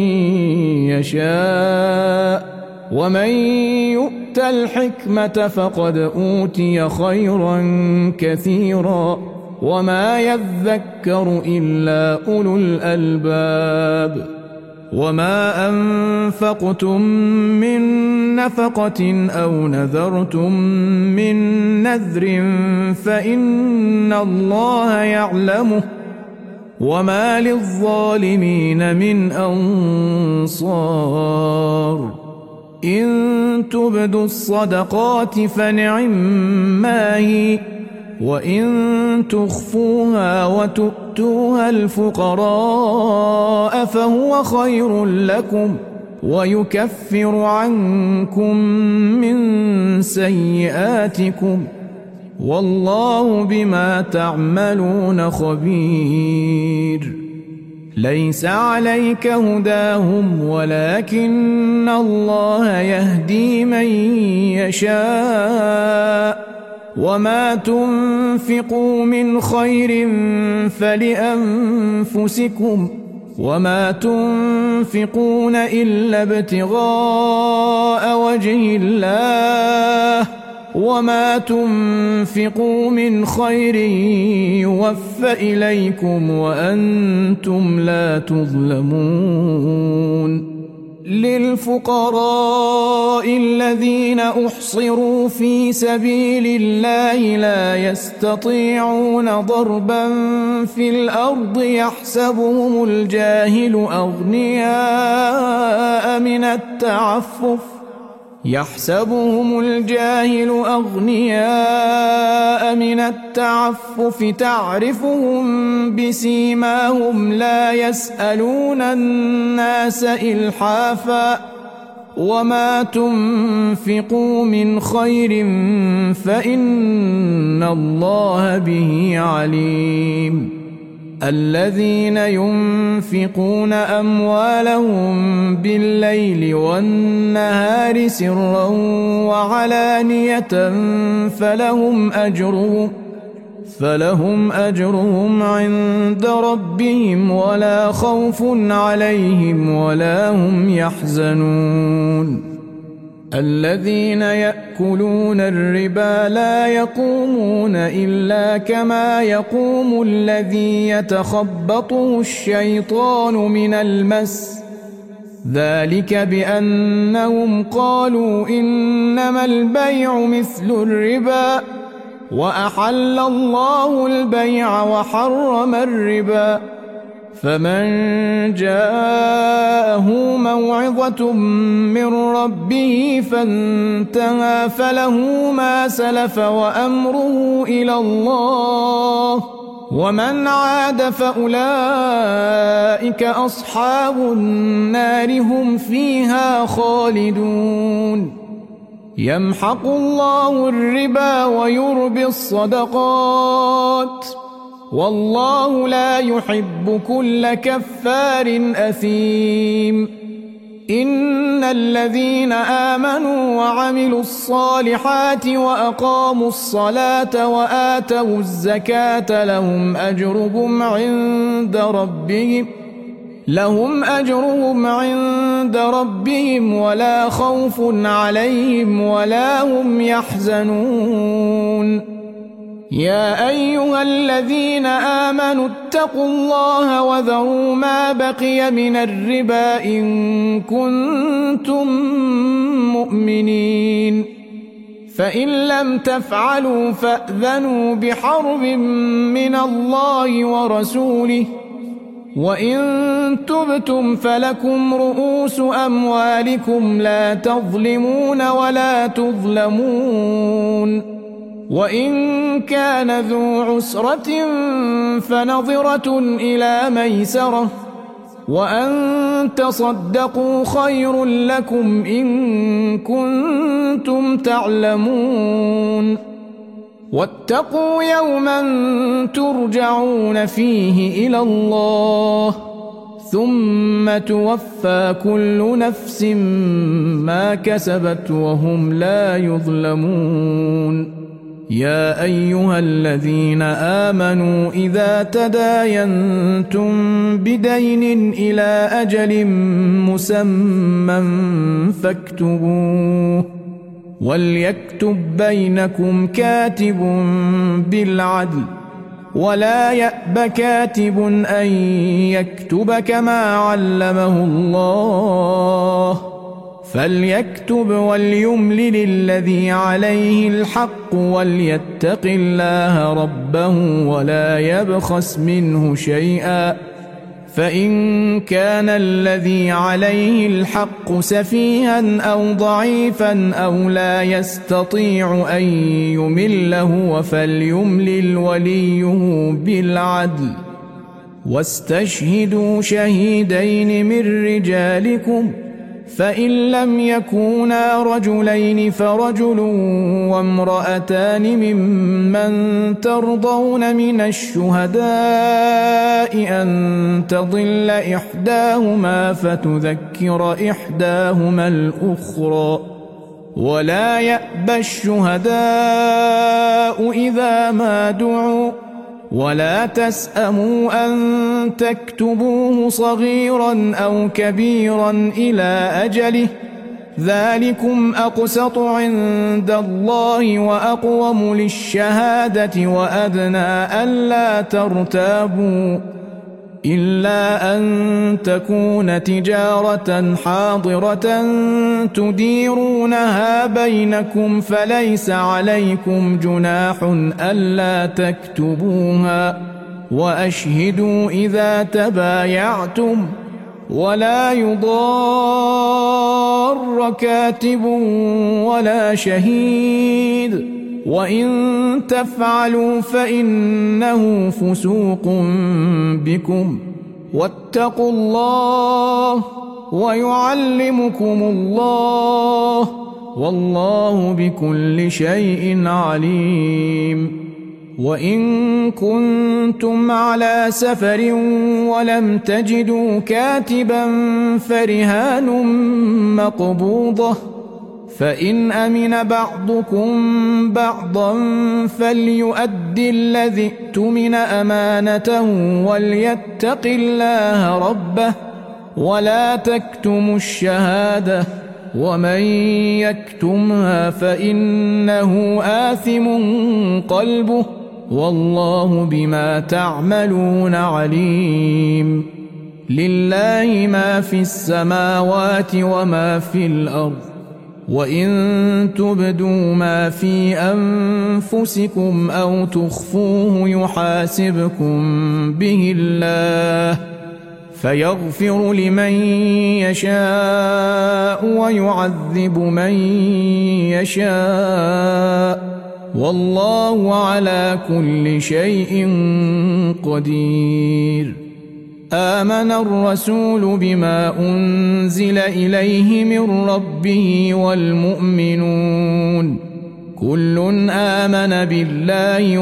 Speaker 1: يشاء ومن يؤت الحكمة فقد أوتي خيرا كثيرا وما يذكر إلا أولو الألباب. وما أنفقتم من نفقة أو نذرتم من نذر فإن الله يعلمه وما للظالمين من أنصار. إن تبدوا الصدقات فنعما هي وإن تخفوها وتؤتوها الفقراء فهو خير لكم ويكفر عنكم من سيئاتكم والله بما تعملون خبير. ليس عليك هداهم ولكن الله يهدي من يشاء وما تنفقوا من خير فلأنفسكم وما تنفقون إلا ابتغاء وجه الله وما تنفقوا من خير يوفى إليكم وأنتم لا تظلمون. للفقراء الذين أحصروا في سبيل الله لا يستطيعون ضربا في الأرض يحسبهم الجاهل أغنياء من التعفف تعرفهم بسيماهم لا يسألون الناس إلحافا وما تنفقوا من خير فإن الله به عليم. الذين ينفقون أموالهم بالليل والنهار سرا وعلانية فلهم أجرهم عند ربهم ولا خوف عليهم ولا هم يحزنون. الذين يأكلون الربا لا يقومون إلا كما يقوم الذي يتخبطه الشيطان من المس ذلك بأنهم قالوا إنما البيع مثل الربا وأحل الله البيع وحرم الربا فمن جاءه موعظة من ربه فانتهى فله ما سلف وأمره إلى الله ومن عاد فأولئك أصحاب النار هم فيها خالدون. يمحق الله الربا ويربي الصدقات والله لا يحب كل كفار أثيم. إن الذين آمنوا وعملوا الصالحات وأقاموا الصلاة وآتوا الزكاة لهم أجرهم عند ربهم ولا خوف عليهم ولا هم يحزنون. يا أيها الذين آمنوا اتقوا الله وذروا ما بقي من الربا إن كنتم مؤمنين فإن لم تفعلوا فأذنوا بحرب من الله ورسوله وإن تبتم فلكم رؤوس أموالكم لا تظلمون ولا تظلمون. وإن كان ذو عسرة فنظرة إلى ميسرة وأن تصدقوا خير لكم إن كنتم تعلمون. واتقوا يوما ترجعون فيه إلى الله ثم توفى كل نفس ما كسبت وهم لا يظلمون. يا أيها الذين آمنوا إذا تداينتم بدين إلى أجل مسمى فاكتبوه وليكتب بينكم كاتب بالعدل ولا يأب كاتب أن يكتب كما علمه الله فليكتب وليملل الذي عليه الحق وليتق الله ربه ولا يبخس منه شيئا فإن كان الذي عليه الحق سفيها أو ضعيفا أو لا يستطيع أن يمل هو فليملل وليه بالعدل واستشهدوا شهيدين من رجالكم فإن لم يكونا رجلين فرجل وامرأتان ممن ترضون من الشهداء أن تضل إحداهما فتذكر إحداهما الأخرى ولا يأبى الشهداء إذا ما دعوا ولا تسأموا أن تكتبوه صغيرا أو كبيرا إلى أجله ذلكم أقسط عند الله وأقوم للشهادة وأدنى ألا ترتابوا إلا أن تكون تجارة حاضرة تديرونها بينكم فليس عليكم جناح ألا تكتبوها وأشهدوا إذا تبايعتم ولا يضار كاتب ولا شهيد وإن تفعلوا فإنه فسوق بكم واتقوا الله ويعلمكم الله والله بكل شيء عليم وإن كنتم على سفر ولم تجدوا كاتبا فرهان مقبوضة فإن أمن بعضكم بعضا فليؤد الذي ائتمن أمانته وليتق الله ربه ولا تكتموا الشهادة ومن يكتمها فإنه آثم قلبه والله بما تعملون عليم لله ما في السماوات وما في الأرض وإن تبدوا ما في أنفسكم أو تخفوه يحاسبكم به الله فيغفر لمن يشاء ويعذب من يشاء والله على كل شيء قدير آمن الرسول بما أنزل إليه من ربه والمؤمنون كل آمن بالله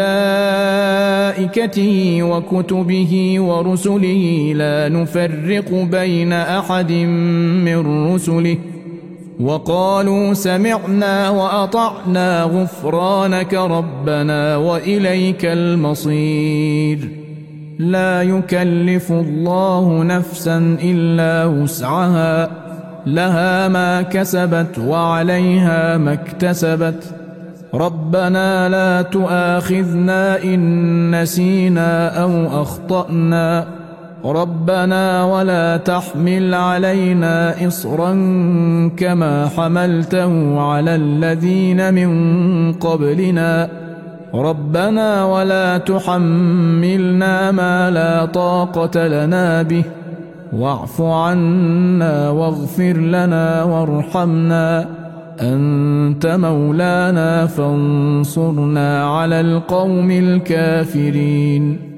Speaker 1: وملائكته وكتبه ورسله لا نفرق بين أحد من رسله وقالوا سمعنا وأطعنا غفرانك ربنا وإليك المصير لا يكلف الله نفسا إلا وسعها لها ما كسبت وعليها ما اكتسبت ربنا لا تؤاخذنا إن نسينا أو أخطأنا ربنا ولا تحمل علينا إصرا كما حملته على الذين من قبلنا ربنا ولا تحملنا ما لا طاقة لنا به واعف عنا واغفر لنا وارحمنا أنت مولانا فانصرنا على القوم الكافرين